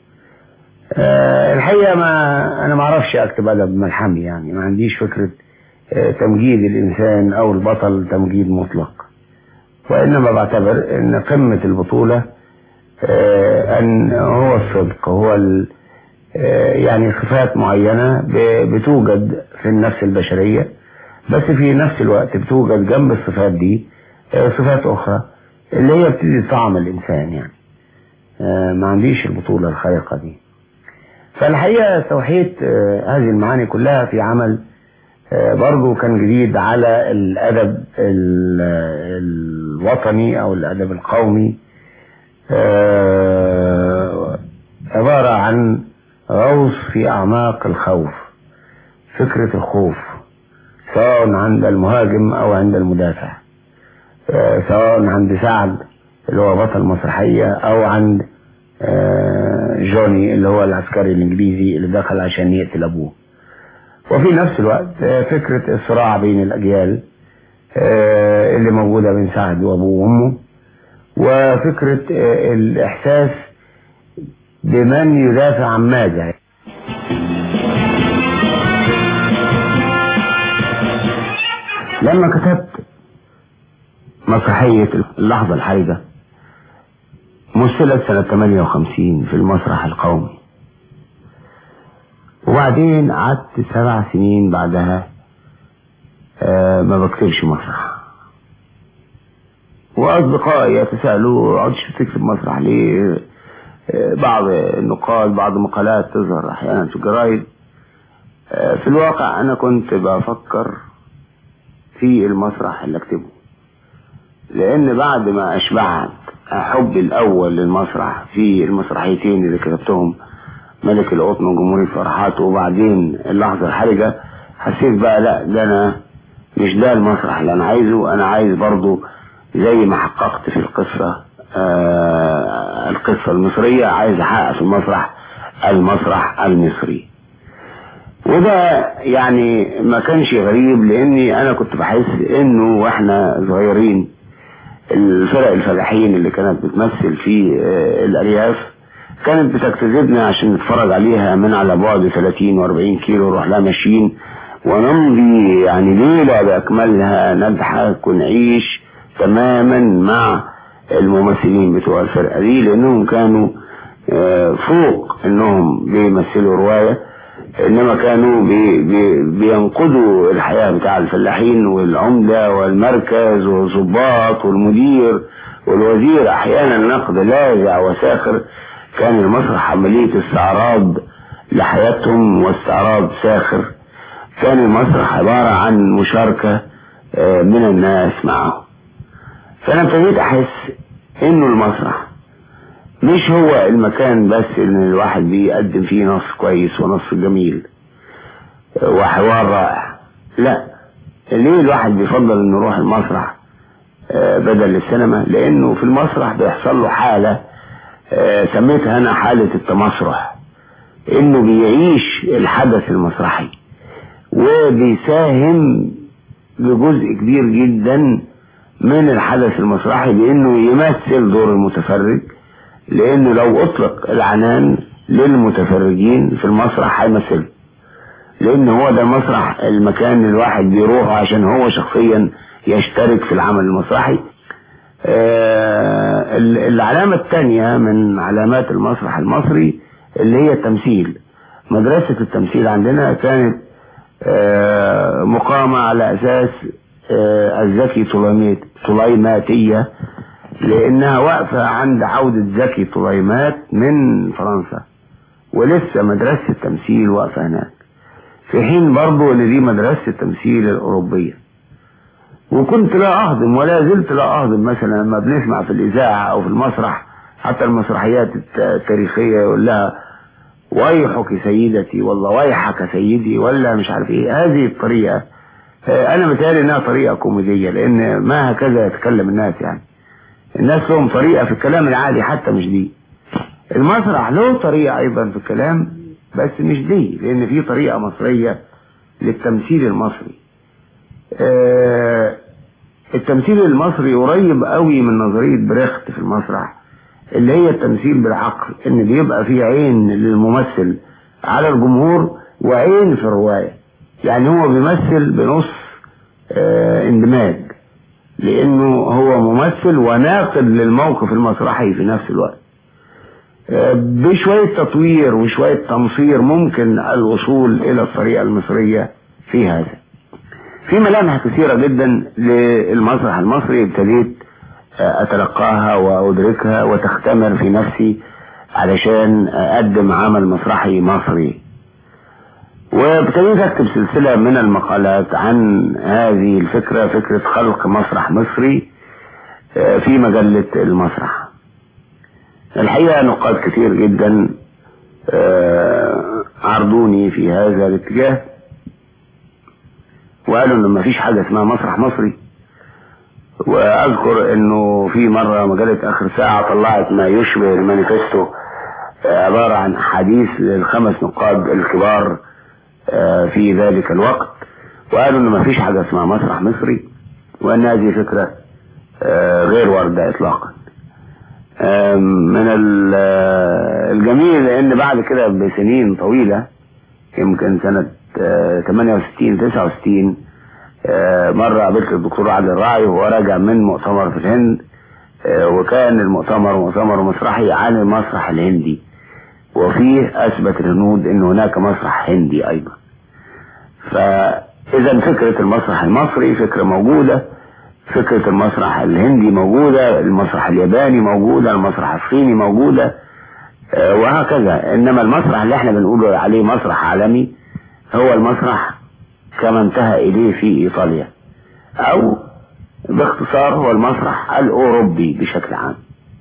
الحقيقة أنا ما أعرفش أكتب أدب ملحمي، يعني ما عنديش فكرة تمجيد الإنسان أو البطل تمجيد مطلق، وإنما بعتبر أن قمة البطولة أن هو الصدق، هو يعني صفات معينة بتوجد في النفس البشرية، بس في نفس الوقت بتوجد جنب الصفات دي صفات أخرى اللي هي بتدي طعم الإنسان. يعني ما عنديش البطولة الخارقة دي. فالحقيقة توحيد هذه المعاني كلها في عمل برضو كان جديد على الأدب الوطني أو الأدب القومي، عبارة عن غوص في أعماق الخوف، فكرة الخوف سواء عند المهاجم أو عند المدافع، سواء عند سعد اللي هو بطل مسرحية أو عند جوني اللي هو العسكري الإنجليزي اللي دخل عشان يقتل أبوه. وفي نفس الوقت فكرة الصراع بين الأجيال اللي موجودة بين سعد وأبوه وأمه، وفكرة الإحساس بمن يدافع عن ماذا. لما كتبت مسرحية اللحظة الحرجة مثلت سنة 58 في المسرح القومي، وبعدين قعدت 7 سنين بعدها ما بكتبش مسرح، وأصدقائي يتساءلوا عدتش تكتب مسرح ليه؟ بعض النقاد بعض مقالات تظهر أحيانا في الجرايد. في الواقع أنا كنت بفكر في المسرح اللي أكتبه، لأن بعد ما أشبعت حبي الأول للمسرح في المسرحيتين اللي كتبتهم، ملك القطن وجمهورية فرحات وبعدين اللحظة الحرجة، حسيت بقى لا، ده أنا مش ده المسرح اللي أنا عايزه. أنا عايز برضو زي ما حققت في القصة المصرية، عايز أحقق في المسرح المصري. وده يعني ما كانش غريب، لأني أنا كنت بحس إنه وإحنا صغيرين الفرق الفلاحين اللي كانت بتمثل في الأرياف كانت بتجتذبنا عشان نتفرج عليها من على بعد 30 و40 كيلو، نروح لها ماشيين ونمضي يعني ليلة بأكملها، نضحك ونعيش تماما مع الممثلين بتوع الفرقة دي، لأنهم كانوا فوق إنهم بيمثلوا رواية، إنما كانوا بينقذوا الحياة بتاع الفلاحين والعمدة والمركز والضباط والمدير والوزير، أحيانا نقد لاذع وساخر. كان المسرح عملية استعراض لحياتهم واستعراض ساخر. كان المسرح عبارة عن مشاركة من الناس معه. فأنا ابتديت أحس إنه المسرح مش هو المكان بس إن الواحد بيقدم فيه نص كويس ونص جميل وحوار رائع، لا. ليه الواحد بيفضل إنه يروح المسرح بدل السينما؟ لأنه في المسرح بيحصل له حالة سميتها أنا حالة التمسرح، إنه بيعيش الحدث المسرحي وبيساهم بجزء كبير جدا من الحدث المسرحي بأنه يمثل دور المتفرج. لأنه لو أطلق العنان للمتفرجين في المسرح هيمثل، لأن هو ده المسرح المكان الواحد بيروح عشان هو شخصيا يشترك في العمل المسرحي. العلامة الثانية من علامات المسرح المصري اللي هي التمثيل. مدرسة التمثيل عندنا كانت مقامة على أساس الزكي طليماتية، لأنها واقفة عند عودة زكي طليمات من فرنسا، ولسه مدرسة التمثيل واقفة هناك، في حين برضو ان دي مدرسة التمثيل الأوروبية. وكنت لا أهضم ولا زلت لا أهضم مثلا لما بنسمع في الإذاعة أو في المسرح حتى المسرحيات التاريخية يقول لها ويحك سيدتي والله ويحك سيدي ولا مش عارف ايه. هذه الطريقة أنا متهيألي إنها طريقة كوميدية، لأن ما هكذا يتكلم الناس. يعني الناس لهم طريقة في الكلام العادي حتى مش دي. المسرح له طريقة أيضا في الكلام بس مش دي، لأن في طريقة مصرية للتمثيل المصري. التمثيل المصري قريب قوي من نظرية بريخت في المسرح، اللي هي التمثيل بالعقل، إن بيبقى في عين للممثل على الجمهور وعين في الرواية. يعني هو بيمثل بنص اندماج، لأنه هو ممثل وناقد للموقف المسرحي في نفس الوقت. بشوية تطوير وشوية تمصير ممكن الوصول إلى الطريقة المصرية في هذا. في ملامح كثيرة جدا للمسرح المصري ابتديت أتلقاها وأدركها وتختمر في نفسي علشان أقدم عمل مسرحي مصري. وابتديت أكتب سلسلة من المقالات عن هذه الفكرة، فكرة خلق مسرح مصري في مجلة المسرح. الحقيقة نقاد كتير جدا عرضوني في هذا الاتجاه وقالوا انه ما فيش حاجة اسمها مسرح مصري. واذكر انه في مرة مجلة اخر ساعة طلعت ما يشبه المانيفستو عبارة عن احاديث لل5 نقاد الكبار في ذلك الوقت، وقالوا انه ما فيش حاجة اسمها مسرح مصري، وان هذه فكرة غير واردة اطلاقا. من الجميل ان بعد كده بسنين طويلة، يمكن سنة 68 69 مرة قابلت الدكتور عادل الراعي وهو راجع من مؤتمر في الهند، وكان المؤتمر مؤتمر مسرحي عن المسرح الهندي، وفيه اثبت الهنود ان هناك مسرح هندي ايضا. فاذا فكرة المسرح المصري فكرة موجودة، فكرة المسرح الهندي موجودة، المسرح الياباني موجودة، المسرح الصيني موجودة، وهكذا. انما المسرح اللي احنا بنقول عليه مسرح عالمي هو المسرح كما انتهى اليه في ايطاليا، او باختصار هو المسرح الاوروبي بشكل عام.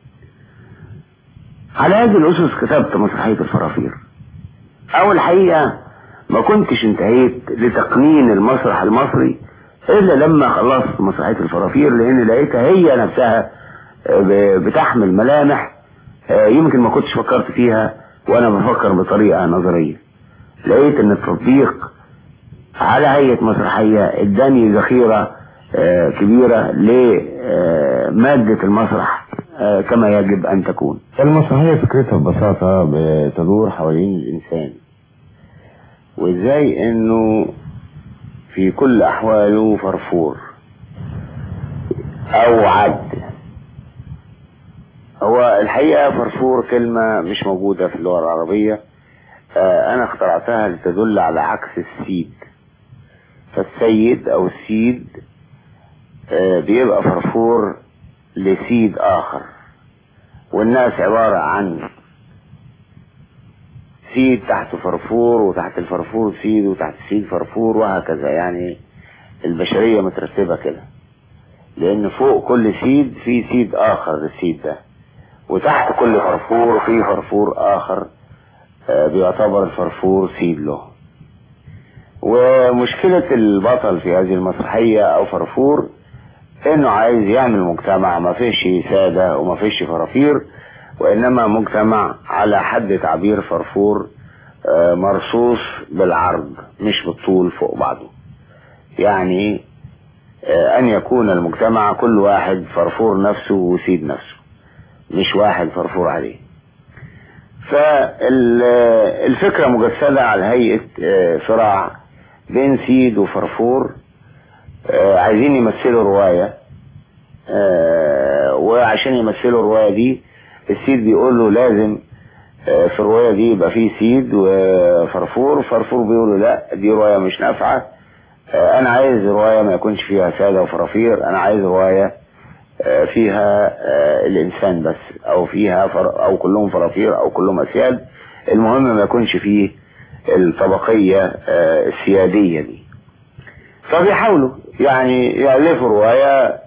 على هذه الاسس كتبت مسرحية الفرافير. اول حقيقة ما كنتش انتهيت لتقنين المسرح المصري الا لما خلصت مسرحية الفرافير، لان لقيتها هي نفسها بتحمل ملامح يمكن ما كنتش فكرت فيها وانا بفكر بطريقة نظرية. لقيت ان التطبيق على هيئة مسرحية اداني ذخيرة كبيرة لمادة المسرح كما يجب ان تكون. المسرحية فكرتها ببساطة بتدور حوالين الانسان، وازاي انه في كل احواله فرفور او عد. هو الحقيقة فرفور كلمة مش موجودة في اللغة العربية، انا اخترعتها لتدل على عكس السيد. فالسيد او السيد بيبقى فرفور لسيد اخر، والناس عبارة عن سيد تحت فرفور، وتحت الفرفور سيد، وتحت السيد فرفور، وهكذا. يعني البشرية مترتبة كده، لان فوق كل سيد في سيد اخر للسيد ده، وتحت كل فرفور في فرفور اخر بيعتبر الفرفور سيد له. ومشكلة البطل في هذه المسرحية او فرفور انه عايز يعمل مجتمع ما فيش سادة وما فيش فرافير، وانما مجتمع على حد تعبير فرفور مرصوص بالعرض مش بالطول فوق بعضه. يعني ان يكون المجتمع كل واحد فرفور نفسه وسيد نفسه، مش واحد فرفور عليه. فالفكرة مجسدة على هيئة صراع بين سيد وفرفور، عايزين يمثلوا رواية، وعشان يمثلوا الرواية دي السيد بيقول له لازم في الرواية دي يبقى فيه سيد وفرفور. فرفور بيقول له لا، دي رواية مش نافعة، انا عايز رواية ما يكونش فيها سادة وفرافير، انا عايز رواية فيها الانسان بس، او فيها او كلهم فرافير او كلهم اسياد، المهم ما يكونش فيه الطبقية السيادية دي. فبيحاولوا يعني يألفوا رواية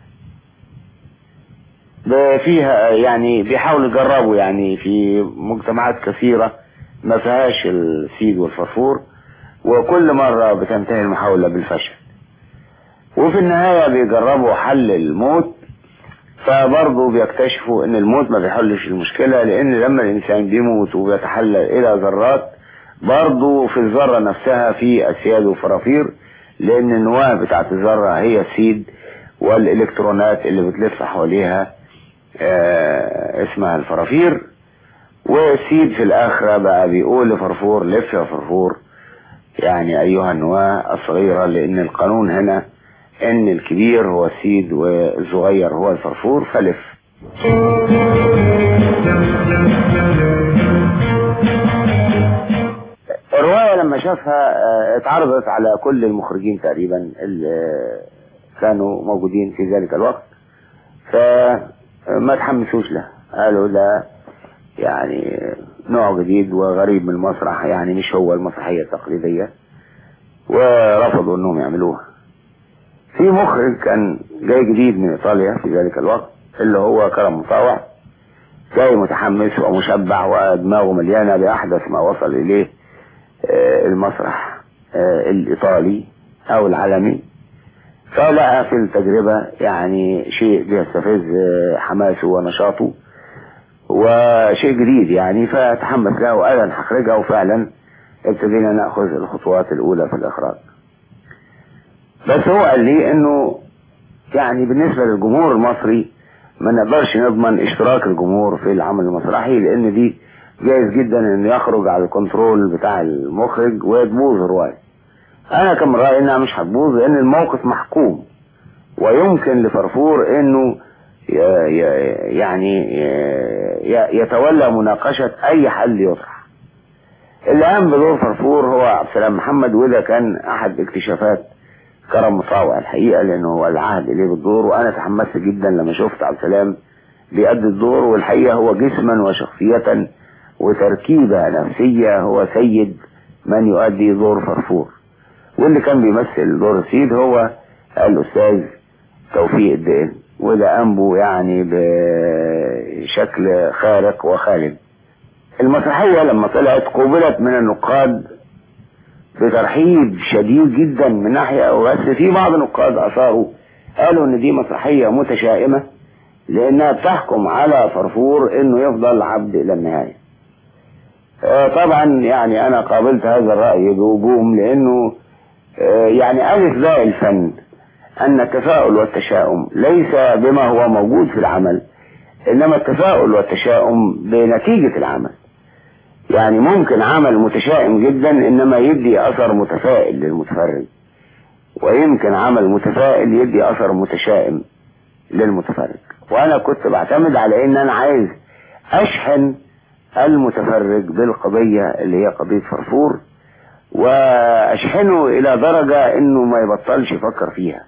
فيها، يعني بيحاولوا يجربوا يعني في مجتمعات كثيرة ما فيهاش السيد والفرفور، وكل مرة بتنتهي المحاولة بالفشل. وفي النهاية بيجربوا حل الموت، فبرضه بيكتشفوا ان الموت ما بيحلش المشكلة، لان لما الانسان بيموت وبيتحلل الى ذرات، برضه في الذرة نفسها في اسياد وفرافير، لان النواة بتاعت الذرة هي السيد، والالكترونات اللي بتلف حواليها اسمها الفرافير. والسيد في الاخرة بقى بيقول لفرفور لف يا فرفور، يعني ايها النواة الصغيرة، لان القانون هنا ان الكبير هو السيد والصغير هو الفرفور، فلف. الرواية لما شافها اتعرضت على كل المخرجين تقريبا اللي كانوا موجودين في ذلك الوقت، فما تحمسوش له، قالوا ده يعني نوع جديد وغريب من المسرح، يعني مش هو المسرحية التقليدية، ورفضوا انهم يعملوها. في مخرج كان جاي جديد من ايطاليا في ذلك الوقت اللي هو كرم مطاوع، جاي متحمس ومشبع ودماغه مليانة بأحدث ما وصل إليه المسرح الإيطالي أو العالمي، فلقى في التجربة يعني شيء بيستفز حماسه ونشاطه وشيء جديد يعني، فتحمس له وقال أنا هخرجها، وفعلا ابتدينا نأخذ الخطوات الأولى في الإخراج. بس هو قال لي إنه يعني بالنسبة للجمهور المصري ما نقدرش نضمن اشتراك الجمهور في العمل المسرحي، لأن دي جايز جدا إنه يخرج على الكنترول بتاع المخرج وتبوظ الرواية. أنا كان من رأيي إنها مش هتبوظ، لأن الموقف محكوم ويمكن لفرفور إنه يعني يتولى مناقشة أي حل يطرح. اللي قام بدور فرفور هو عبد السلام محمد، وده كان أحد اكتشافات كرم مطاوع الحقيقة، لأنه هو العهد إليه بالدور، وأنا تحمست جدا لما شفت عبد السلام بيأدي الدور. والحقيقة هو جسما وشخصية وتركيبة نفسية هو سيد من يؤدي دور فرفور. واللي كان بيمثل دور السيد هو الأستاذ توفيق الدقن، وده قام يعني بشكل خارق وخالد. المسرحية لما طلعت قوبلت من النقاد بترحيب شديد جدا من ناحية، بس في بعض النقاد أثاروا قالوا ان دي مسرحية متشائمة لانها بتحكم على فرفور انه يفضل عبد الى النهاية. طبعا يعني انا قابلت هذا الرأي بوجوم، لانه يعني ألف باء الفن ان التفاؤل والتشاؤم ليس بما هو موجود في العمل، انما التفاؤل والتشاؤم بنتيجة العمل. يعني ممكن عمل متشائم جدا انما يدي اثر متفائل للمتفرج، ويمكن عمل متفائل يدي اثر متشائم للمتفرج. وانا كنت بعتمد على ان انا عايز اشحن المتفرج بالقضية اللي هي قضية فرفور، واشحنه الى درجة انه ما يبطلش يفكر فيها.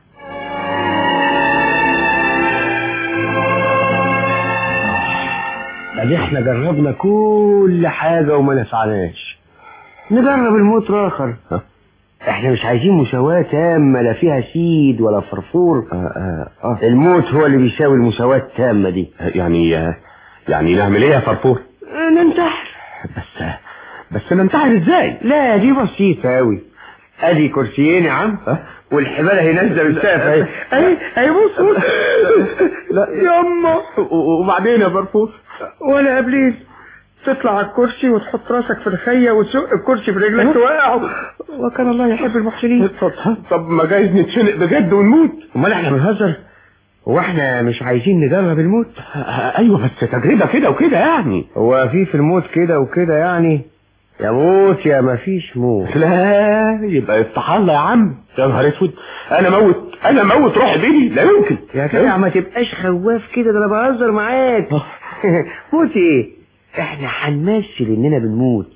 ادي احنا جربنا كل حاجة وما نفعناش، نجرب الموت اخر. احنا مش عايزين مساواة تامة، لا فيها سيد ولا فرفور. الموت هو اللي بيساوي المساواة التامة دي. يعني نعمل ايه يا فرفور؟ ننتحر. بس ننتحر ازاي؟ لا دي بسيطة اوي. ادي كرسيين يا عم، والحبالة هي نازله بالسقف اهي بص. لا ياما. وبعدين يا فرفور؟ ولا قبلين تطلع على الكرسي وتحط راسك في الخية وتسق الكرسي في رجلك توقعه، وكان الله يحب المحسنين. طب ما جايز نتشنق بجد ونموت؟ امال احنا بنهزر؟ هو احنا مش عايزين نجرب الموت؟ ايوه بس تجربة كده وكده يعني. هو في الموت كده وكده يعني؟ يا موت يا ما فيش موت. لا يبقى افتح الله يا عم. يا نهار اسود، انا موت روحي بيدي، لا يمكن يا جدع. ما تبقاش خواف كده، ده انا بهزر معاك. موت ايه؟ احنا هنمثل اننا بنموت.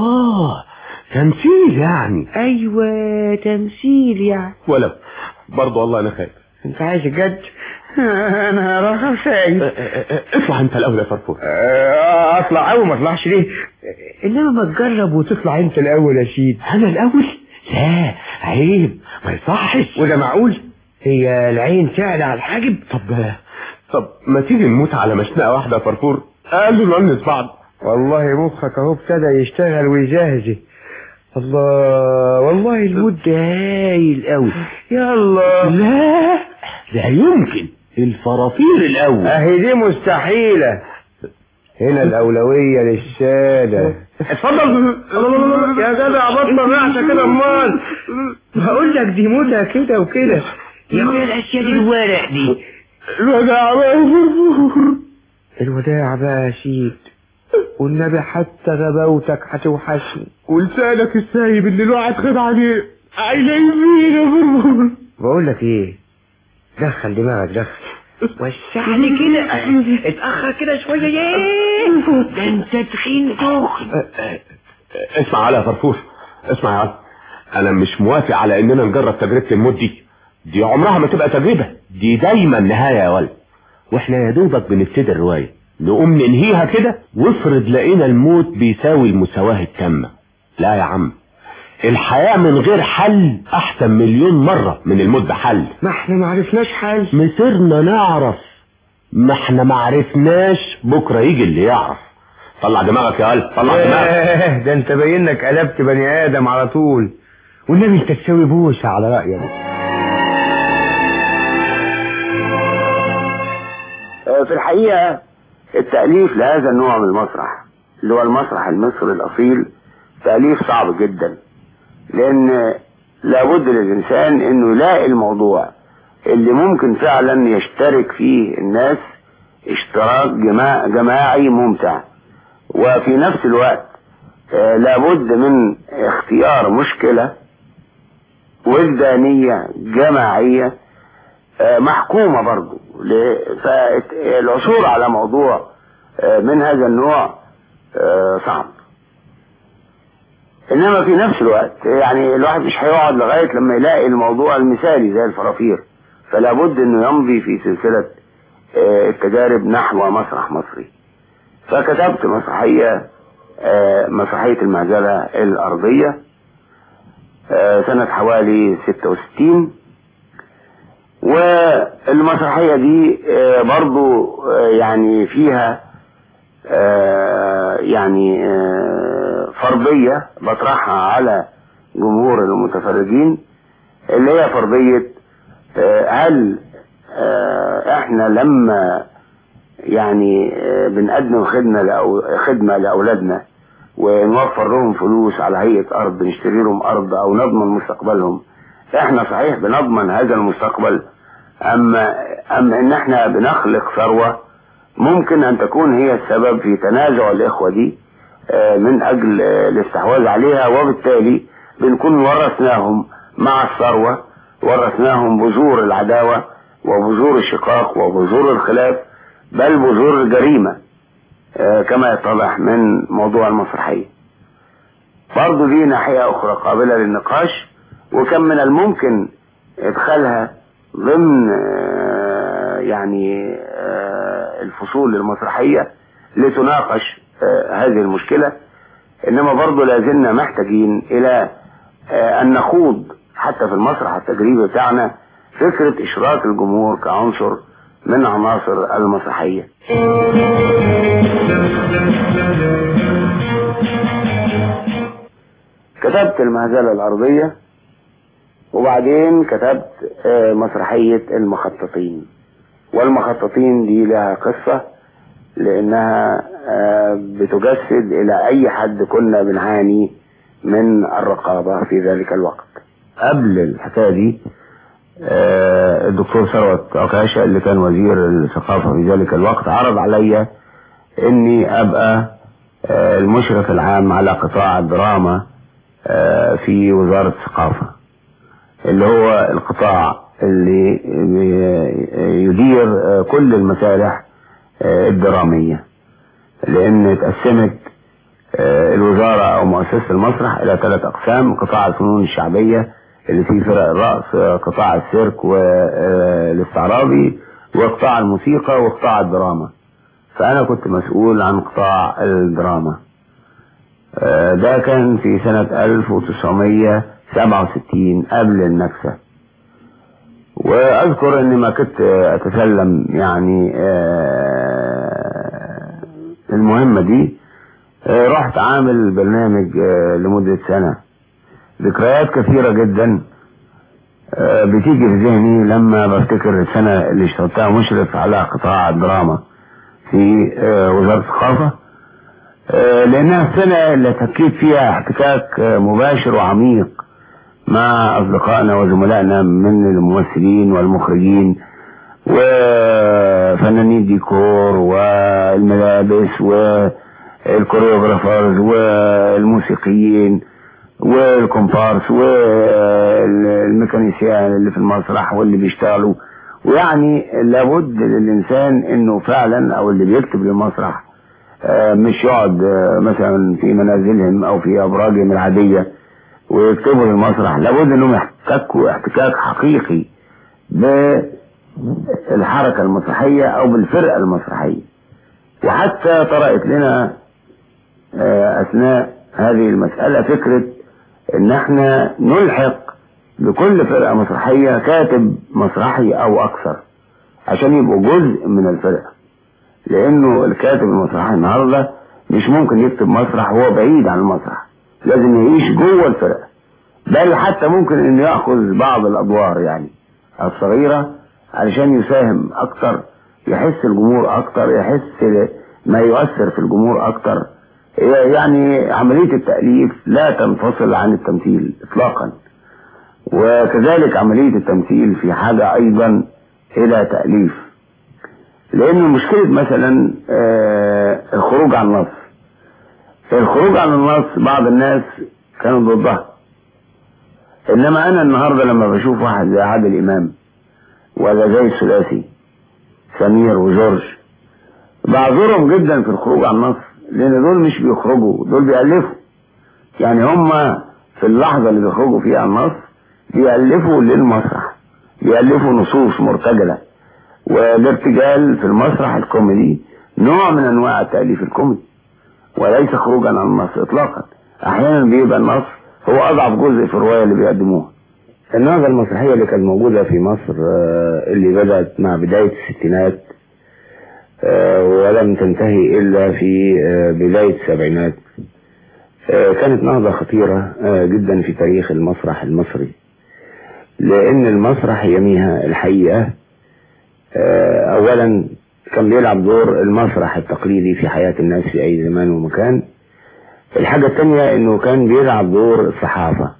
تمثيل يعني. ايوه تمثيل يعني. ولو برضو الله انا خايف. انت عايز الجد؟ انا هروح خايف. اطلع انت الاول يا فرفور. اطلع اول ما اطلعش ليه؟ انما ما تجرب وتطلع انت الاول يا سيدي. انا الاول؟ لا عيب ما يصحش. وده معقول؟ هي العين تعلى على الحاجب؟ طب ما تيجي نموت على مشنقة واحدة يا فرفور، قالوا نونس بعض. والله مخك اهو ابتدى يشتغل ويجهز. الله والله الموت ده هايل قوي. يلا. لا يمكن، الفرافير الاول. اهي دي مستحيلة. هنا الاولوية للسادة. اتفضل يا جدع، بطل رعشة كده. امال بقول لك دي موتة كده وكده. يا ابني الاشياء دي الورق دي. الوداع بقى يا فرفور. الوداع بقى يا سيد، والنبي حتى غباوتك هتوحشني، ولسانك السايب اللي الواحد خد عليه عايزين فيه يا فرفور. بقول لك ايه، دخل دماغك، دخل وسع لي كده. اتأخر كده شوية. ده انت تخين تخن. اسمع على يا فرفور، اسمع يا علي، انا مش موافق على اننا نجرب تجربة الموت دي عمرها ما تبقى تجربة، دي دايما نهاية يا ولد. واحنا يا دوبك بنبتدي الرواية، نقوم ننهيها كده وافرض لقينا الموت بيساوي المساواة التامة. لا يا عم، الحياة من غير حل احسن مليون مرة من الموت بحل. ما احنا ما عرفناش حل. مصيرنا نعرف. ما احنا ما عرفناش، بكره يجي اللي يعرف. طلع دماغك يا قلب، طلع دماغك. ده انت باين لك قلبت بني ادم على طول، والنبي انت تساوي بوسه على رايك. في الحقيقه التاليف لهذا النوع من المسرح اللي هو المسرح المصري الاصيل تاليف صعب جدا، لان لابد للانسان انه يلاقي الموضوع اللي ممكن فعلا يشترك فيه الناس اشتراك جماعي ممتع، وفي نفس الوقت لابد من اختيار مشكلة وجدانية جماعية محكومة برضو. فالعثور على موضوع من هذا النوع صعب، انما في نفس الوقت يعني الواحد مش هيقعد لغاية لما يلاقي الموضوع المثالي زي الفرافير، فلا بد انه يمضي في سلسلة التجارب نحو مسرح مصري. فكتبت مسرحية المهزلة الأرضية سنة حوالي 66، والمسرحية دي برضو يعني فيها يعني فرضية بطرحها على جمهور المتفرجين، اللي هي فرضية هل احنا لما يعني بنقدم خدمة لأولادنا ونوفر لهم فلوس على هيئة أرض، نشتري لهم أرض أو نضمن مستقبلهم، احنا صحيح بنضمن هذا المستقبل، أما إن احنا بنخلق ثروة ممكن أن تكون هي السبب في تنازع الإخوة دي من أجل الاستحواذ عليها، وبالتالي بنكون ورثناهم مع الثروة، ورثناهم بذور العداوة وبذور الشقاق وبذور الخلاف، بل بذور الجريمة كما يتضح من موضوع المسرحية. برضو دي ناحية أخرى قابلة للنقاش، وكان من الممكن إدخالها ضمن يعني الفصول المسرحية لتناقش هذه المشكلة، إنما برضو لازلنا محتاجين إلى أن نخوض حتى في المسرح التجريبي بتاعنا فكرة إشراك الجمهور كعنصر من عناصر المسرحية. كتبت المهزلة الأرضية، وبعدين كتبت مسرحية المخططين. والمخططين دي لها قصة، لأنها بتجسد إلى أي حد كنا بنعاني من الرقابة في ذلك الوقت. قبل الحكاية دي الدكتور ثروت عكاشة اللي كان وزير الثقافة في ذلك الوقت عرض عليا اني ابقى المشرف العام على قطاع الدراما في وزارة الثقافة، اللي هو القطاع اللي يدير كل المسارح الدرامية، لان اتقسمت الوزارة او مؤسسة المسرح الى 3 اقسام: قطاع الفنون الشعبية اللي فيه فرق الرقص، قطاع السيرك والاستعراضي، وقطاع الموسيقى، وقطاع الدراما. فأنا كنت مسؤول عن قطاع الدراما. ده كان في سنة 1967 قبل النكسة. وأذكر أني ما كنت أتسلم يعني المهمة دي، رحت عامل برنامج لمدة سنة. ذكريات كثيرة جدا بتيجي في ذهني لما بفتكر السنة اللي اشتغلتها مشرف على قطاع الدراما في وزارة الثقافة، لأنها السنة اللي تحكيت فيها احتكاك مباشر وعميق مع أصدقائنا وزملائنا من الممثلين والمخرجين وفنانين ديكور والملابس والكوريوغرافرز والموسيقيين والكومبارس والميكانيسيان اللي في المسرح واللي بيشتغلوا. ويعني لابد للإنسان انه فعلا او اللي بيكتب للمسرح مش يقعد مثلا في منازلهم او في ابراجهم العادية ويكتبوا للمسرح، لابد انهم يحتكوا احتكاك حقيقي بالحركة المسرحية او بالفرقة المسرحية. وحتى طرأت لنا اثناء هذه المسألة فكرة ان احنا نلحق بكل فرقة مسرحية كاتب مسرحي او اكثر، عشان يبقوا جزء من الفرقة، لانه الكاتب المسرحي النهارده مش ممكن يكتب مسرح وهو بعيد عن المسرح، لازم يعيش جوه الفرقة، بل حتى ممكن انه ياخذ بعض الادوار يعني الصغيرة علشان يساهم اكتر، يحس الجمهور اكتر، يحس ما يؤثر في الجمهور اكتر. يعني عملية التأليف لا تنفصل عن التمثيل اطلاقا، وكذلك عملية التمثيل في حاجة ايضا الى تأليف، لان مشكلة مثلا الخروج عن النص. الخروج عن النص بعض الناس كانوا ضدها، انما انا النهاردة لما بشوف واحد زي عادل امام ولا زي الثلاثي سمير وجورج بعذرهم جدا في الخروج عن النص، لان دول مش بيخرجوا، دول بيألفوا. يعني هم في اللحظة اللي بيخرجوا فيها عن النص بيألفوا للمسرح، بيألفوا نصوص مرتجلة، والارتجال في المسرح الكوميدي نوع من انواع التأليف الكوميدي وليس خروجا عن النص اطلاقا. احيانا بيبقى النص هو اضعف جزء في الرواية اللي بيقدموها. النهضة المسرحية اللي كانت موجودة في مصر اللي بدأت مع بداية الستينات ولم تنتهي إلا في بداية السبعينات كانت نهضة خطيرة جدا في تاريخ المسرح المصري، لأن المسرح يميها الحقيقة أولا كان بيلعب دور المسرح التقليدي في حياة الناس في أي زمان ومكان. الحاجة الثانية أنه كان بيلعب دور الصحافة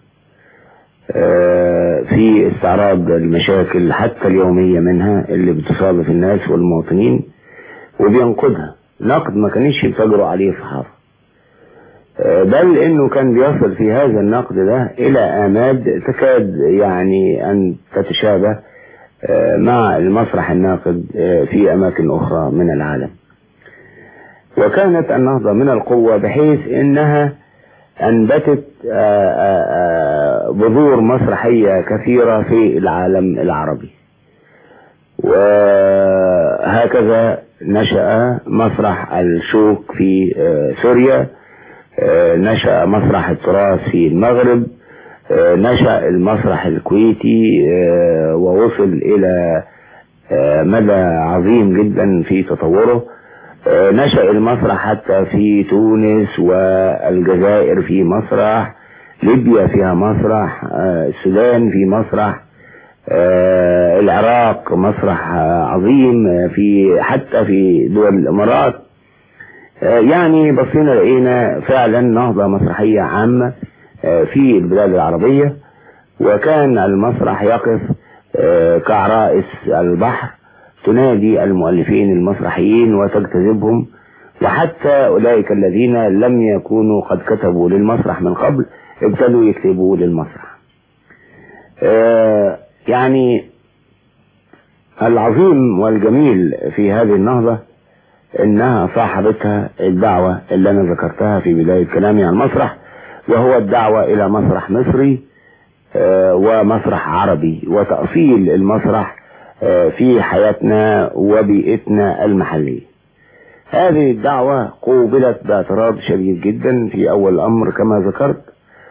في استعراض المشاكل حتى اليومية منها اللي بتصادف الناس والمواطنين وبينقدها نقد ما كانش يفجروا عليه الصحافة، بل انه كان بيصل في هذا النقد ده الى اماد تكاد يعني ان تتشابه مع المسرح الناقد في اماكن اخرى من العالم. وكانت النهضة من القوة بحيث انها انبتت بذور مسرحية كثيرة في العالم العربي، وهكذا نشأ مسرح الشوق في سوريا، نشأ مسرح التراث في المغرب، نشأ المسرح الكويتي ووصل إلى مدى عظيم جدا في تطوره، نشأ المسرح حتى في تونس والجزائر في مسرح، ليبيا فيها مسرح، السودان في مسرح، العراق مسرح عظيم، في حتى في دول الامارات. يعني بصينا لقينا فعلا نهضة مسرحية عامة في البلاد العربية، وكان المسرح يقف كعرائس البحر تنادي المؤلفين المسرحيين وتجتذبهم، وحتى أولئك الذين لم يكونوا قد كتبوا للمسرح من قبل ابتدوا يكتبوا للمسرح. يعني العظيم والجميل في هذه النهضة انها صاحبتها الدعوة اللي انا ذكرتها في بداية كلامي عن المسرح، وهو الدعوة الى مسرح مصري ومسرح عربي وتأصيل المسرح في حياتنا وبيئتنا المحلية. هذه الدعوة قوبلت باعتراض شديد جدا في اول الامر كما ذكرت،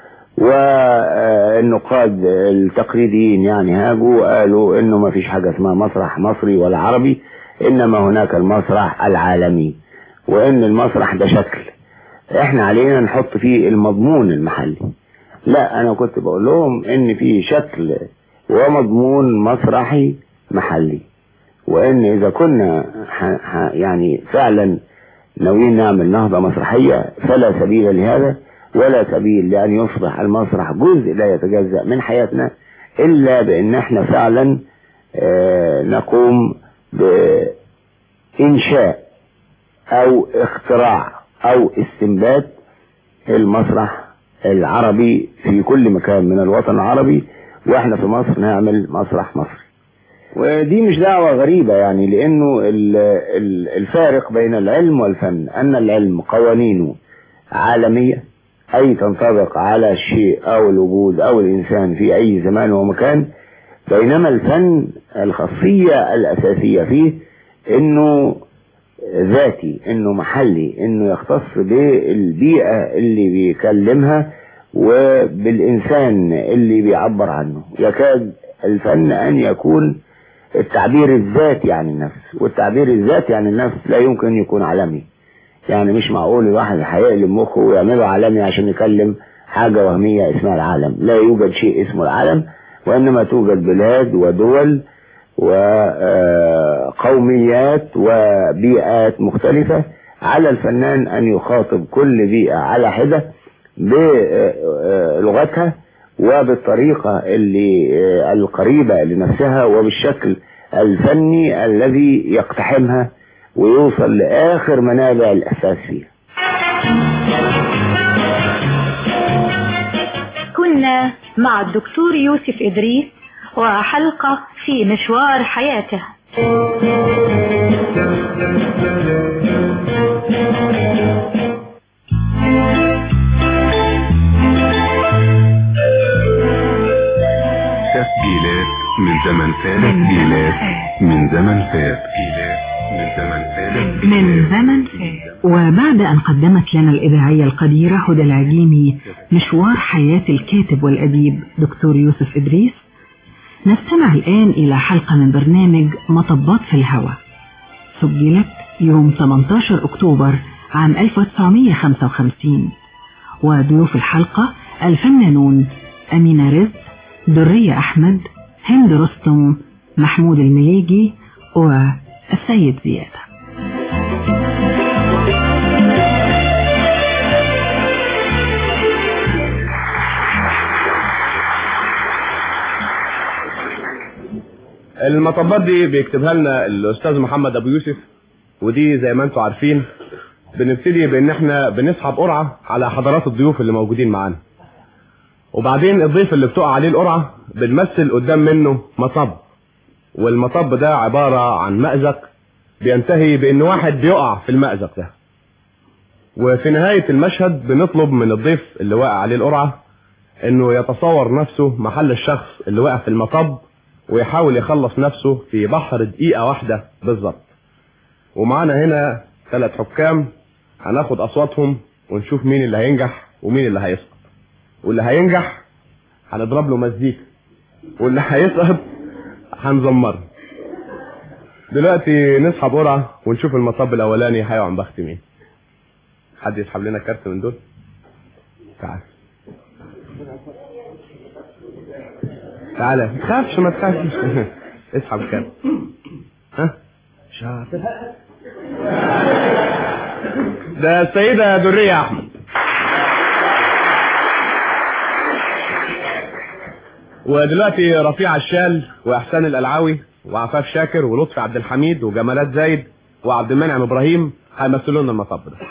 والنقاد التقليديين يعني هاجوا قالوا انه ما فيش حاجة اسمها مسرح مصري ولا عربي، انما هناك المسرح العالمي، وان المسرح ده شكل احنا علينا نحط فيه المضمون المحلي. لا، انا كنت بقول لهم ان في شكل ومضمون مسرحي محلي، وان اذا كنا يعني فعلا ناويين نعمل نهضة مسرحية فلا سبيل لهذا، ولا سبيل لأن يصبح المسرح جزء لا يتجزأ من حياتنا إلا بأن احنا فعلا نقوم بإنشاء أو اختراع أو استنبات المسرح العربي في كل مكان من الوطن العربي، واحنا في مصر نعمل مسرح مصري. ودي مش دعوة غريبة يعني، لأنه الفارق بين العلم والفن أن العلم قوانينه عالمية، أي تنطبق على الشيء أو الوجود أو الإنسان في أي زمان ومكان، بينما الفن الخاصية الأساسية فيه إنه ذاتي، إنه محلي، إنه يختص بالبيئة اللي بيكلمها وبالإنسان اللي بيعبر عنه. يكاد الفن أن يكون التعبير الذاتي عن النفس، والتعبير الذاتي عن النفس لا يمكن يكون عالمي. يعني مش معقول الواحد هيقلب مخه ويعمله عالمي عشان يكلم حاجة وهمية اسمها العالم. لا يوجد شيء اسمه العالم، وإنما توجد بلاد ودول وقوميات وبيئات مختلفة. على الفنان أن يخاطب كل بيئة على حدة بلغتها وبالطريقة اللي القريبة لنفسها وبالشكل الفني الذي يقتحمها ويوصل لآخر منابع الأساس فيها. كنا مع الدكتور يوسف إدريس وحلقة في مشوار حياته. تسجيلات من زمن فات. تسجيلات من زمن فات. من زمن فات. وبعد أن قدمت لنا الإذاعية القديرة هدى العجيمي مشوار حياة الكاتب والأديب دكتور يوسف إدريس، نستمع الآن إلى حلقة من برنامج مطبات في الهوى، سجلت يوم 18 أكتوبر عام 1955. وضيوف الحلقة الفنانون أمينة رزق، درية أحمد، هند رستم، محمود المليجي والسيد زيادة. المطبات دي بيكتبها لنا الأستاذ محمد أبو يوسف، ودي زي ما انتم عارفين بنبتدي بأن احنا بنسحب قرعة على حضرات الضيوف اللي موجودين معانا، وبعدين الضيف اللي بتقع عليه القرعة بنمثل قدام منه مطب، والمطب ده عبارة عن مأزق بينتهي بأن واحد بيقع في المأزق ده، وفي نهاية المشهد بنطلب من الضيف اللي واقع عليه القرعة انه يتصور نفسه محل الشخص اللي واقع في المطب ويحاول يخلص نفسه في بحر دقيقة واحدة بالظبط. ومعانا هنا 3 حكام هناخد اصواتهم ونشوف مين اللي هينجح ومين اللي هيسقط، واللي هينجح هنضرب له مزيكا واللي هيسقط هنزمره. دلوقتي نسحب قرعة ونشوف المطب الاولاني هيقع عن بخت مين. حد يسحب لنا كارت من دول؟ تعال تعالى، ما تخافش ما تخافش. اسحب كارت. ها شاطر. ده السيدة درية أحمد. ودلوقتي رفيع الشال وإحسان الألعاوي وعفاف شاكر ولطفي عبد الحميد وجمالات زايد وعبد المنعم إبراهيم هيمثلوا لنا المطب ده.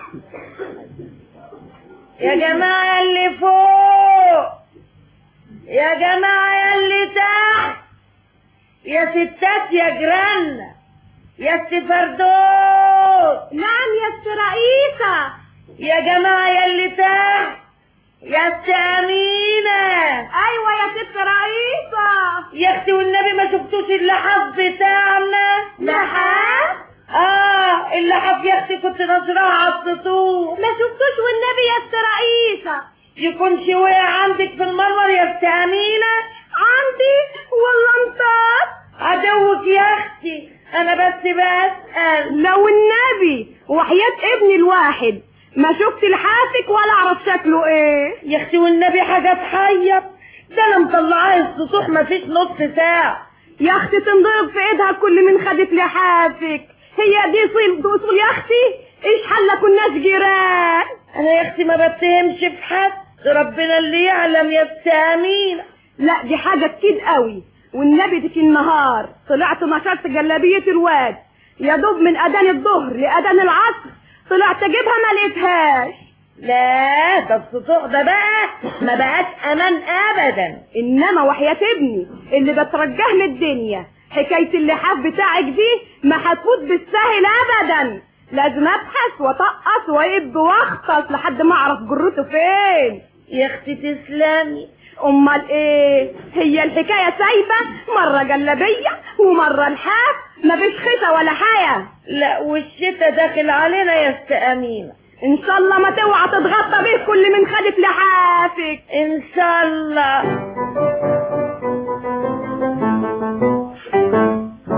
يا جماعة اللي فوق، يا جماعة اللي تحت، يا ستات يا جيران، يا فردوس. نعم يا رئيسة. يا جماعة اللي تحت، يا أمينة. أيوة يا ست رئيسة. يا أختي والنبي ما شفتوش اللحاف بتاعنا؟ لحاف؟ اللحاف يا أختي كنت نظرها على السطور. ما شفتوش والنبي يا ست رئيسة. يكونش وقع عندك في المنور يا ست أمينة؟ عندي والله انطاط عدوك يا أختي. أنا بس بسأل. لو النبي وحياة ابني الواحد ما شفت لحافك ولا اعرف شكله ايه يا اختي والنبي. حاجة تحيط، ده انا مطلعاه السطوح ما فيش نص ساعة يا اختي. تنضرب في ايدها كل من خدت لحافك. هي دي اصول يا اختي. ايش حلا كناش جيران. انا يا اختي ما بتهمش في حد، ربنا اللي يعلم يا ست أمينة. لا دي حاجة كتير قوي والنبي. دي في النهار طلعت نشرت جلابية الواد يا دوب من اذان الظهر لاذان العصر، طلعت اجيبها ما لقيتهاش. لا ده السطوح ده بقى ما بقاش امان ابدا. انما وحياة ابني اللي بترجاه من الدنيا حكاية اللحاف بتاعك دي ما هتفوت بالسهل ابدا. لازم ابحث وطقص ويب واختص لحد ما اعرف جرته فين. يا اختي تسلمي. امال ايه، هي الحكاية سايبة مرة جلابية ومرة لحاف، مفيش خشة ولا حاجة. لا والشتا داخل علينا يا ست أمينة. ان شاء الله ما توعى تتغطى بيه كل من خدت لحافك ان شاء الله.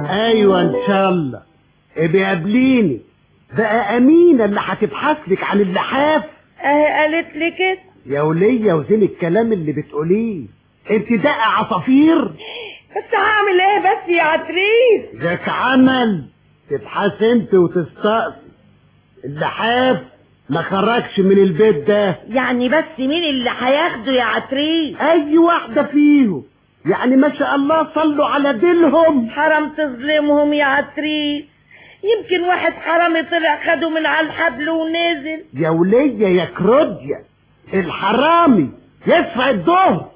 ايوه ان شاء الله. بيقابليني بقى امينه اللي هتبحث لك عن اللحاف. قالت لي كده يا وليه وزين الكلام اللي بتقوليه، انت دقه عصافير. بس هعمل ايه بس يا عتريس؟ ذاك عمل تبحث انت وتستقصي. اللحاف ما خرجش من البيت ده. يعني بس مين اللي هياخده يا عتريس؟ اي واحده فيهم، يعني ما شاء الله صلوا على دينهم. حرام تظلمهم يا عتريس، يمكن واحد حرامي طلع خده من على الحبل ونزل. يا وليه يا كروديا، الحرامي يدفع الظهر.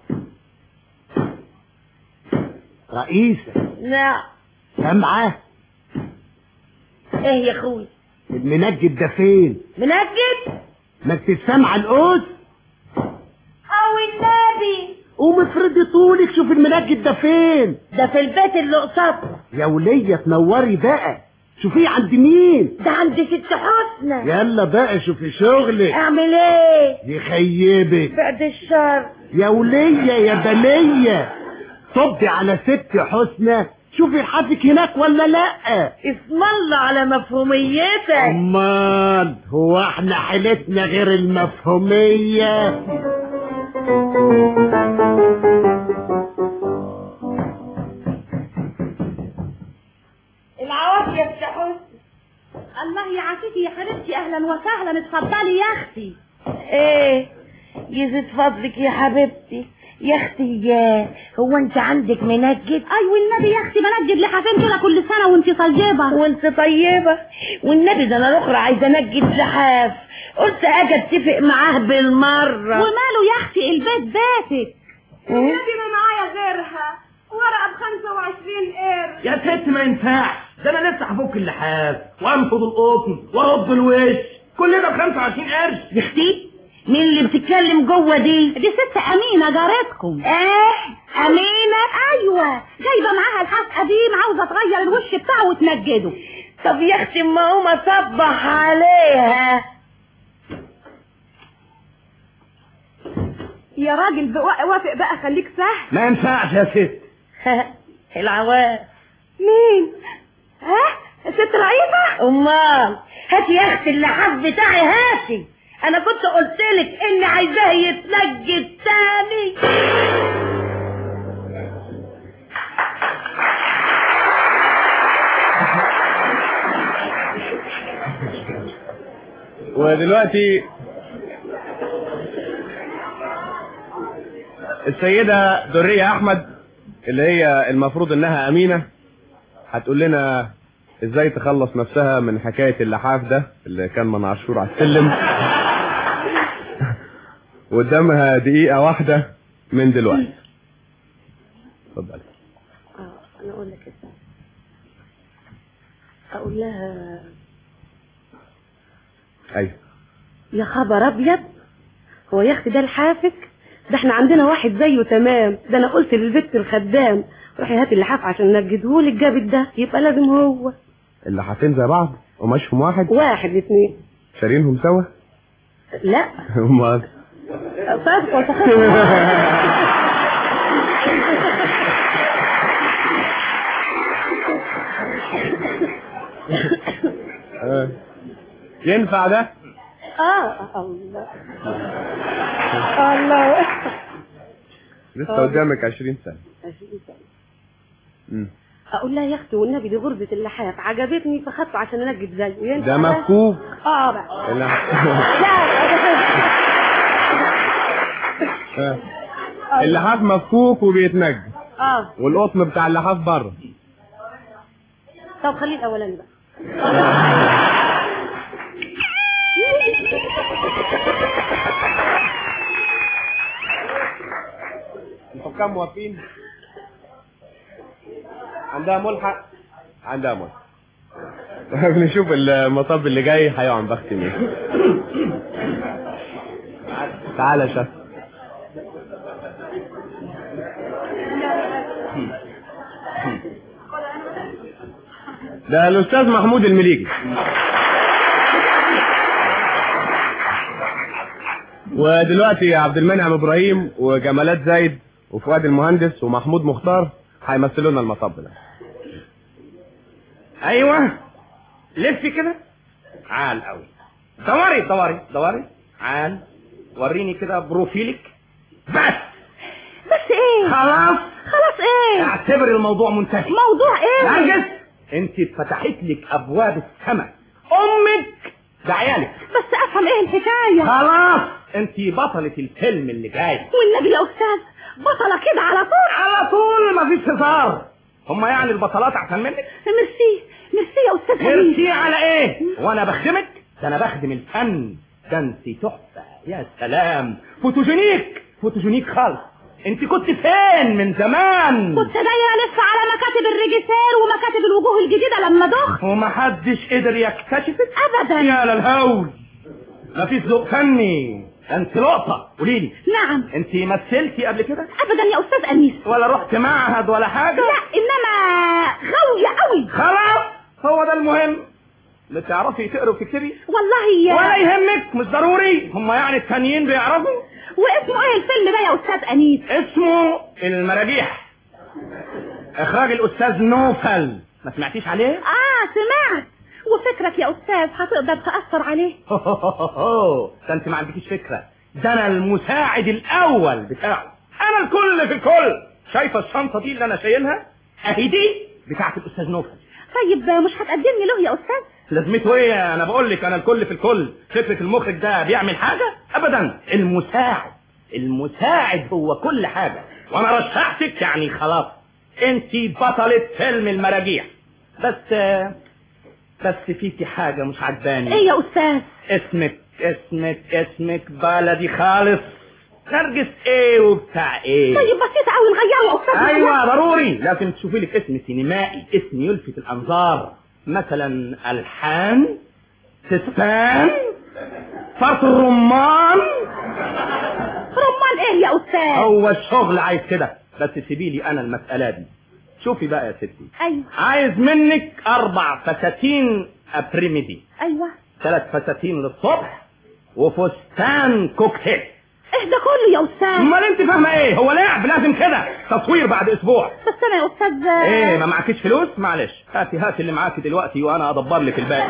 رئيسة. نعم. سامعة؟ ايه يا اخوي؟ المنجد ده فين؟ منجد؟ ما انت سامعة القوس؟ او النبي قوم افرضي طولك شوف المنجد ده فين. ده في البيت اللي قصادنا. يا ولية تنوري بقى، شوفيه عند مين؟ ده عند ست حسنى. يلا بقى شوفي شغلك. اعمل ايه؟ يخيبك بعد الشر. يا ولية يا بلية، صبي على ست حسنى شوفي حافك هناك ولا لا. اسم الله على مفهوميتك. امال هو احنا حيلتنا غير المفهومية؟ العواف يا ست حسنى. الله يعافيكي يا حبيبتي، اهلا وسهلا، اتفضلي يا اختي. ايه يزيد فضلك يا حبيبتي. يا اختي هو انت عندك منجد؟ اي والنبي يا اختي منجد لحافين كده كل سنه وانت طيبه. وانت طيبه والنبي، ده انا الاخرى عايزه انجد لحاف، قلت اجي اتفق معاه بالمره. وماله يا اختي، البيت بيتك. النبي ما معايا غيرها، ورقه ب25 قرش. يا ست ما ينفعش، ده انا لسه هفك اللحاف وانفض القطن وارد الوش، كل ده ب25 قرش. يا اختي مين اللي بتتكلم جوه دي؟ دي ست امينه جارتكم. ايه امينه؟ ايوه، جايبه معاها لحاف قديم عاوزه تغير الوش بتاعه وتنجده. طب يا اختي اما اقوم اصبح عليها. يا راجل وافق بقى، خليك سهل. ما ينفعش يا ست. العواف. مين؟ ست رئيفه؟ امال هاتي يا اختي اللحاف بتاعي، هاتي. انا كنت قلتلك اني عايزاه يتنجد تاني. ودلوقتي السيدة درية احمد اللي هي المفروض انها امينة هتقول لنا ازاي تخلص نفسها من حكاية اللحاف ده اللي كان منعشور على السلم. قدامها دقيقة واحدة من دلوقتي. اتفضلي. انا اقول لك ازاي. اقول لها ايوه. يا خبر ابيض، هو يا اختي ده الحافك؟ ده احنا عندنا واحد زيه تمام، ده انا قلت للبت الخدام روحي هاتي اللحاف عشان نجدهولك، جابت ده يبقى لازم هو. اللحافين زي بعض قماشهم واحد؟ واحد اتنين. شارينهم سوا؟ لا. امال؟ صدق وتخيل. ينفع ده؟ الله الله. لسه قدامك 20 سنة. 20 سنة. اقول لها يا اختي والنبي دي غرزة اللحاف عجبتني فخدته عشان انجد زيه. ده مفكوك. بقى. اللحاف مفكوك وبيتنجد. والقطن بتاع اللحاف بره. طب خليه الاولاني بقى. الحكام موافقين؟ عندها ملحق؟ عندها ملحق. نشوف المطب اللي جاي هيقع عن بخت مين. تعالى يا شاف. ده الاستاذ محمود المليجي. ودلوقتي عبد المنعم ابراهيم وجمالات زايد وفؤاد المهندس ومحمود مختار هيمثلوا لنا المطب ده. ايوه لفي كده. عال قوي. دوري دوري دوري. عال. وريني كده بروفيلك. بس ايه؟ خلاص ايه؟ اعتبر الموضوع منتهي. موضوع ايه؟ نرجس انت اتفتحت لك ابواب السماء. امك ده عيالك. بس افهم ايه الحكايه؟ خلاص انت بطلة الفيلم اللي جاي. والنبي يا استاذ بطلة كده على طول مفيش هزار. هما يعني البطلات احسن منك؟ ميرسي يا استاذ أمين. ميرسي على ايه؟ وانا بخدمك؟ ده انا بخدم الفن. ده انت تحفة يا سلام. فوتوجينيك خالص. انت كنت فين من زمان؟ كنت جايه لسه على مكاتب الريجيسير ومكاتب الوجوه الجديده لما دخت ومحدش قدر يكتشفك ابدا. يا للهول. مفيش ذوق فني. انت لقطة. قوليلي. نعم. انت مثلتي قبل كده؟ ابدا يا استاذ انيس. ولا رحت معهد ولا حاجة؟ لا انما غاوية قوي. خلاص هو ده المهم. بتعرفي تقري وتكتبي؟ والله ولا يهمك مش ضروري. هم يعني التانيين بيعرفوا. واسمه ايه الفيلم ده يا استاذ انيس؟ اسمه المراجيح. اخراج الاستاذ نوفل. ما سمعتيش عليه؟ سمعت. وفكرك يا استاذ هتقدر تأثر عليه؟ ده انت ما عندكيش فكرة. ده انا المساعد الاول بتاعه. انا الكل في الكل. شايفة الشنطة دي اللي انا شايلها؟ اهي دي بتاعت الاستاذ نوفل. طيب مش هتقدمني له يا استاذ؟ لازمته ايه؟ انا بقول لك انا الكل في الكل. فكرة المخرج ده بيعمل حاجة؟ ابدا. المساعد هو كل حاجة. وانا رشحتك يعني خلاص انت بطلة فيلم المراجيح. بس فيكي حاجة مش عجباني. ايه يا استاذ؟ اسمك بلدي خالص. نرجس ايه وبتاع ايه؟ طيب بسيط قوي نغيره يا استاذ. ايوه ضروري. لازم تشوفي لك اسم سينمائي. اسم يلفت الانظار. مثلا الحان، تسبان، فرط الرمان. رمان ايه يا استاذ؟ هو الشغل عايز كده. بس سيبي لي انا المسألة دي. شوفي بقى يا ستي. ايوه. عايز منك 4 فساتين ابريميدي. ايوه. 3 فساتين للصبح وفستان كوكتيل. ايه ده كله يا استاذ؟ امال انت فاهمه ايه؟ هو لعب لازم كده. تصوير بعد اسبوع. بس انا يا استاذ ايه ما معكيش فلوس؟ معلش هاتي اللي معاكي دلوقتي وانا ادبر لك الباقي.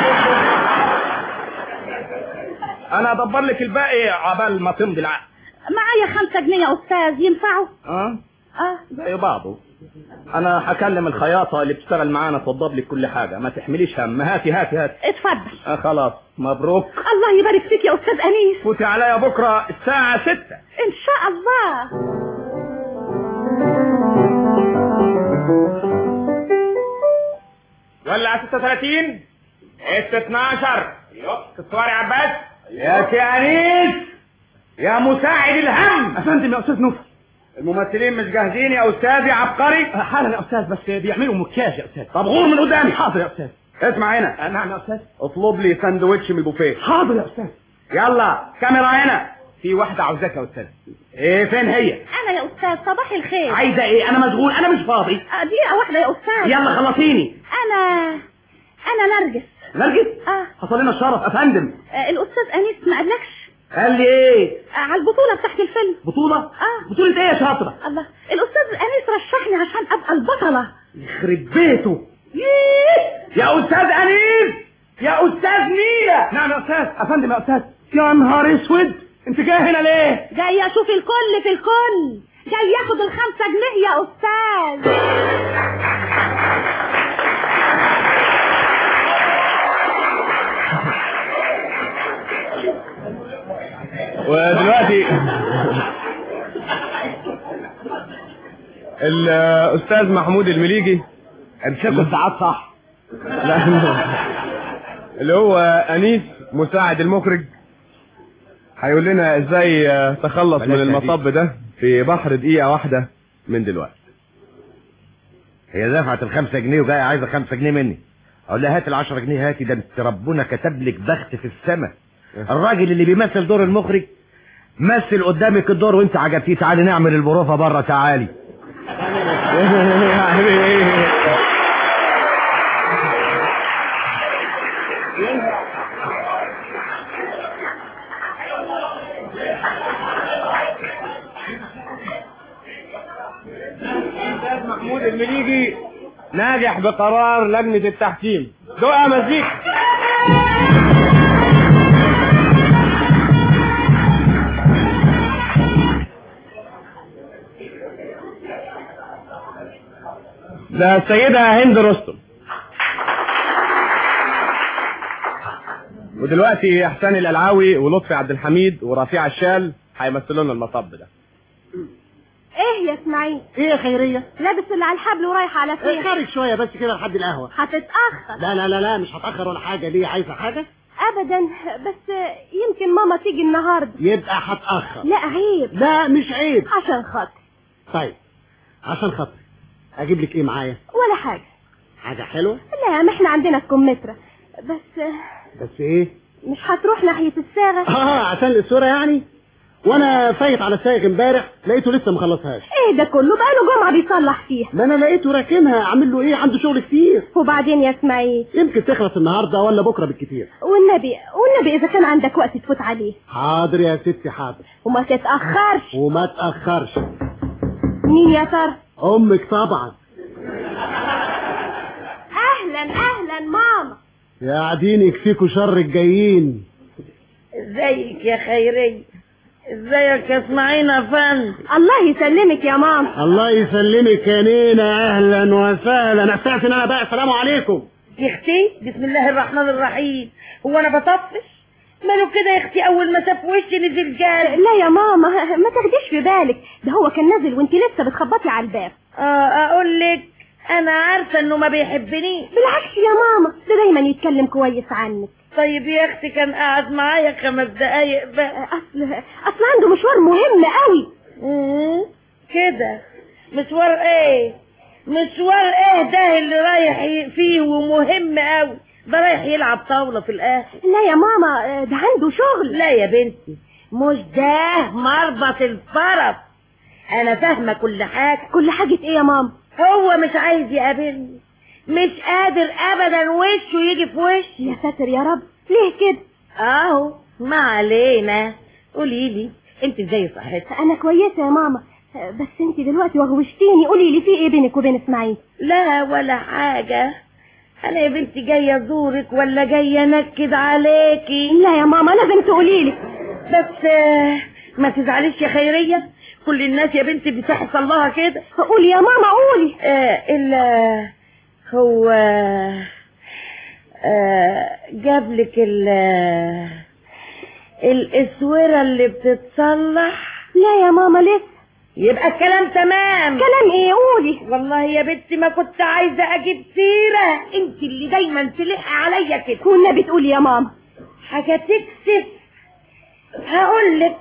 انا ادبر لك الباقي عبال ما تمضي العقد. معايا 5 جنيه يا استاذ ينفعوا؟ زي بعضه. انا هكلم الخياطة اللي بتشتغل معانا توضب لك كل حاجة. ما تحمليش هم. هاتي اتفضل. خلاص مبروك. الله يبارك فيك يا استاذ انيس. فوتي عليا بكرة الساعة 6 ان شاء الله. ولع 36 12. تصوري عباس يا انيس يا مساعد الهم. افندم يا استاذ نوفل. الممثلين مش جاهزين يا استاذ يا عبقري؟ حالا يا استاذ بس بيعملوا مكياج يا استاذ. طب غور من قدامي. حاضر يا استاذ. اسمع هنا. نعم يا استاذ. اطلب لي ساندوتش من البوفيه. حاضر يا استاذ. يلا كاميرا هنا. في واحدة عاوزاك يا استاذ. ايه فين هي؟ انا يا استاذ. صباح الخير. عايزة ايه؟ انا مشغول. انا مش فاضي. دقيقة واحدة يا استاذ. يلا خلصيني. انا نرجس. حصل لنا الشرف افندم. الاستاذ انيس ما قالكش؟ قال لي ايه؟ على البطولة بتاعت الفيلم. بطولة؟ بطولة ايه يا شاطرة؟ الله الاستاذ انيس رشحني عشان ابقى البطلة. يخرب بيته. يا استاذ انيس يا استاذ نيلة. نعم يا استاذ. افندم يا استاذ. يا نهار اسود انت جاي هنا ليه؟ جاي اشوف الكل في الكل. جاي ياخد 5 جنيه يا استاذ. ودلوقتي الاستاذ محمود المليجي امسكوا الساعات صح. اللي هو انيس مساعد المخرج هيقول لنا ازاي تخلص من المطب ده في بحر دقيقة واحدة من دلوقتي. هي دفعت 5 جنيه وجاية عايزة 5 جنيه مني. اقول لها هات 10 جنيه. هاتي ده انت ربنا كتب لك بخت في السماء. الراجل اللي بيمثل دور المخرج مثل قدامك الدور وانت عجبتيه. تعالي نعمل البروفة بره. تعالي. محمود المليجي ناجح بقرار لجنة التحكيم. دقة مزيكا. ده السيدة هند رستم. ودلوقتي احسان القلعاوي ولطفي عبد الحميد ورفيع الشال هيمثلوا لنا المطب ده. ايه يا اسماعيل؟ ايه يا خيرية؟ لابس اللي على الحبل ورايح على فين؟ خارج شوية بس كده لحد القهوة. هتتأخر. لا لا لا لا مش هتأخر ولا حاجة. ليه عايزة حاجة؟ ابدا، بس يمكن ماما تيجي النهارده. يبقى هتأخر. لا عيب. لا مش عيب. عشان خاطر. طيب عشان خاطر اجيب لك ايه معايا؟ ولا حاجة. حاجة حلوة؟ لا ما احنا عندنا الكمثرى. بس ايه؟ مش هتروح ناحية الصاغة؟ عشان الصورة يعني. وانا فايت على السايق امبارح لقيته لسه مخلصهاش. ايه ده كله؟ بقاله جمعة بيصلح فيها. ما انا لقيته راكنها. اعمل له ايه؟ عنده شغل كتير. وبعدين يا اسماعيل؟ يمكن تخلص النهارده ولا بكره بالكتير. والنبي اذا كان عندك وقت تفوت عليه. حاضر يا ستي حاضر. وما تتأخرش. وما تأخرش. مين يا ترى؟ امك طبعا. اهلا ماما. يا قاعدين يكفيكوا شر الجايين. ازيك يا خيرية؟ ازيك يا اسماعيل يا فندم؟ الله يسلمك يا ماما. الله يسلمك يا نينا. اهلا وسهلا. استاذن انا بقى. السلام عليكم يا اختي. بسم الله الرحمن الرحيم. هو انا بطفش؟ ماله كده يا اختي؟ اول ما شاف وشي نزل جال. لا يا ماما ما تاخديش في بالك، ده هو كان نازل وانت لسه بتخبطي على الباب. اقول لك انا عارفه انه ما بيحبنيش. بالعكس يا ماما، ده دايما يتكلم كويس عنك. طيب يا اختي كان قاعد معايا 5 دقايق بقى. اصل عنده مشوار مهم قوي. كده؟ مشوار ايه؟ مشوار ايه ده اللي رايح فيه ومهم قوي؟ ده رايح يلعب طاولة في الاخر. لا يا ماما ده عنده شغل. لا يا بنتي مش ده مربط الفرس. انا فاهمة كل حاجة. كل حاجة ايه يا ماما؟ هو مش عايز يقابلني، مش قادر ابدا وشه يجي في وشي. يا ساتر يا رب، ليه كده؟ اهو ما علينا. قوليلي انت ازاي صحتك؟ انا كويسة يا ماما، بس انت دلوقتي وغوشتيني. قوليلي في ايه بينك وبين اسماعيل؟ لا ولا حاجة. انا يا بنتي جاية ازورك ولا جاية انكد عليكي؟ لا يا ماما لازم تقوليلي. بس ما تزعليش يا خيرية، كل الناس يا بنتي بتحصل لها كده. قولي يا ماما قولي. الا هو جابلك الاسورة اللي بتتصلح؟ لا يا ماما لسه. يبقى الكلام تمام. كلام ايه؟ قولي. والله يا بنتي ما كنت عايزة اجيب سيرة، انت اللي دايما تلح عليا كده. والنبي تقولي يا ماما. حاجة تكسف. هقولك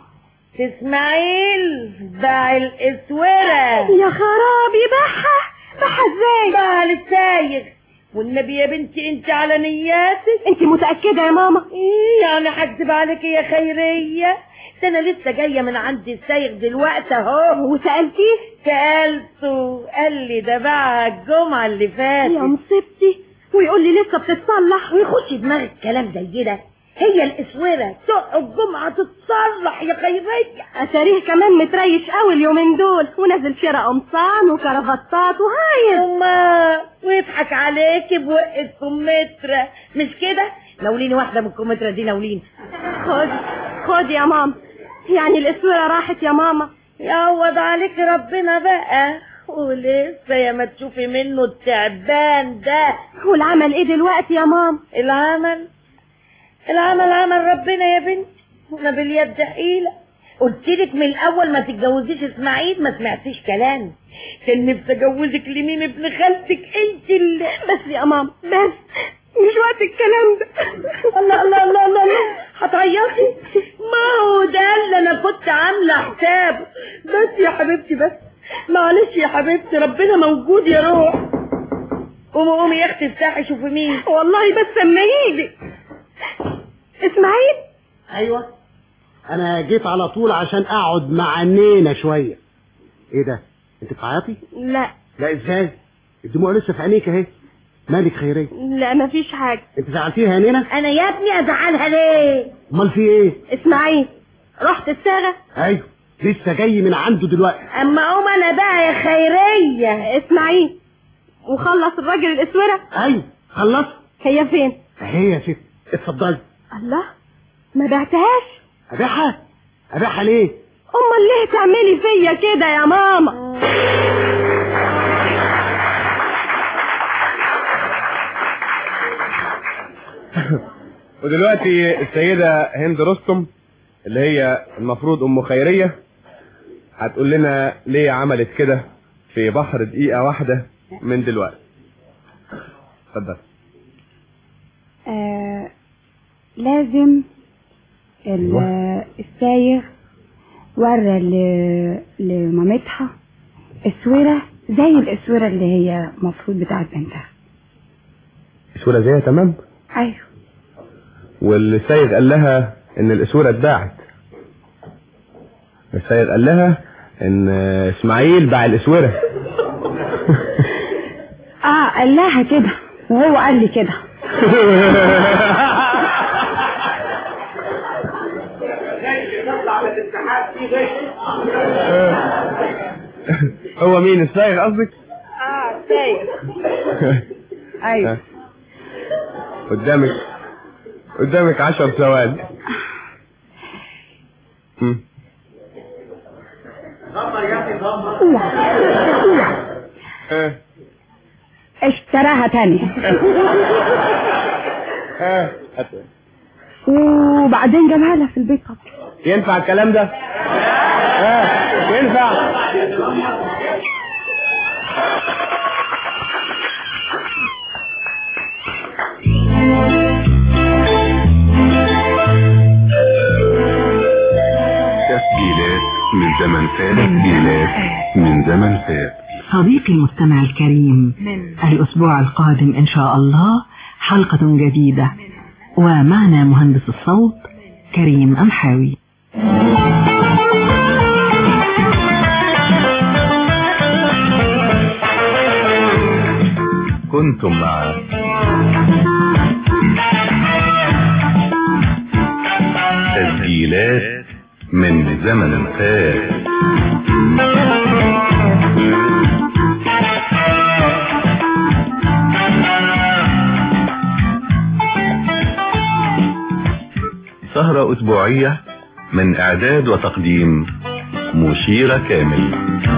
اسماعيل باع الاسورة. يا خرابي، باعها ازاي؟ باعها للسايغ. والنبي يا بنتي انت على نياتك. انت متأكدة يا ماما؟ ايه يعني هكذب عليك يا خيرية؟ ده انا لسه جاية من عند السايغ دلوقتي اهو. وسألتيه؟ سألته قال لي ده باعها الجمعة اللي فاتت. يا مصيبتي، ويقول لي لسه بتتصلح؟ ويخش دماغك كلام زي ده؟ هي الاسوره تقع الجمعه تتصلح يا خيرية؟ اتاريه كمان متريش قوي اليومين دول، ونازل شراء قمصان وكرافتات وهايل. ويضحك عليكي بوق الكمثرى مش كده؟ ناوليني واحده من الكمثرى دي، ناوليني. خد يا ماما. يعني الاسوره راحت يا ماما؟ يعوض عليك ربنا بقى، ولسه يا ما تشوفي منه التعبان ده. والعمل ايه دلوقتي يا ماما؟ العمل عمل ربنا يا بنتي، انا باليد حيلة. قلتلك من الاول ما تتجوزيش اسماعيل، ما سمعتيش كلامي. كان نفسي اجوزك لمين ابن خالتك انت اللي. بس يا ماما بس مش وقت الكلام ده. الله الله الله الله, الله. هتعيطي؟ ما هو ده اللي انا كنت عامله حسابه. بس يا حبيبتي بس معلش يا حبيبتي، ربنا موجود يا روح. قومي يا اختي افتحي شوفي مين. والله بس اما يجي. اسماعيل؟ ايوه انا جيت على طول عشان اقعد مع نينا شويه. ايه ده؟ انت بتعيطي؟ لا ازاي؟ الدموع لسه في عينيك اهي. مالك خيرية؟ لا مفيش حاجه. انت زعلتيها يا نينا؟ انا يا ابني ازعلها ليه؟ امال في ايه؟ اسماعيل رحت الصاغه؟ ايوه لسه جاي من عنده دلوقتي. اما قوم انا بقى يا خيرية. اسماعيل وخلص الراجل الاسوره؟ ايوه خلص. هي فين؟ اهي يا ست، اتفضلي. الله، ما بعتهاش. ابيعها ليه؟ امال ليه تعملي فيا كده يا ماما؟ ودلوقتي السيدة هند رستم اللي هي المفروض ام خيرية هتقول لنا ليه عملت كده في بحر دقيقة واحدة من دلوقتي. اتفضل. لازم السايغ ورى لمامتها اسوره زي الاسوره اللي هي مفروض بتاعت بنتها. اسوره زيها تمام؟ ايوه. والسايغ قال لها ان الاسوره اتباعت. السايغ قال لها ان اسماعيل باع الاسوره. قال لها كده وهو قال لي كده. هو مين السايغ قصدك؟ السايغ. ايوه. قدامك 10 ثواني. اشتراها تاني. وبعدين جابها لها في البيت. ينفع الكلام ده؟ ينفع؟ تسجيلات من زمن فات. تسجيلات من زمن فات. صديقي المستمع الكريم، الأسبوع القادم إن شاء الله حلقة جديدة، ومعنا مهندس الصوت كريم أمحاوي. كنتم مع تسجيلات من زمن فات. سهرة أسبوعية من إعداد وتقديم مشيرة كامل.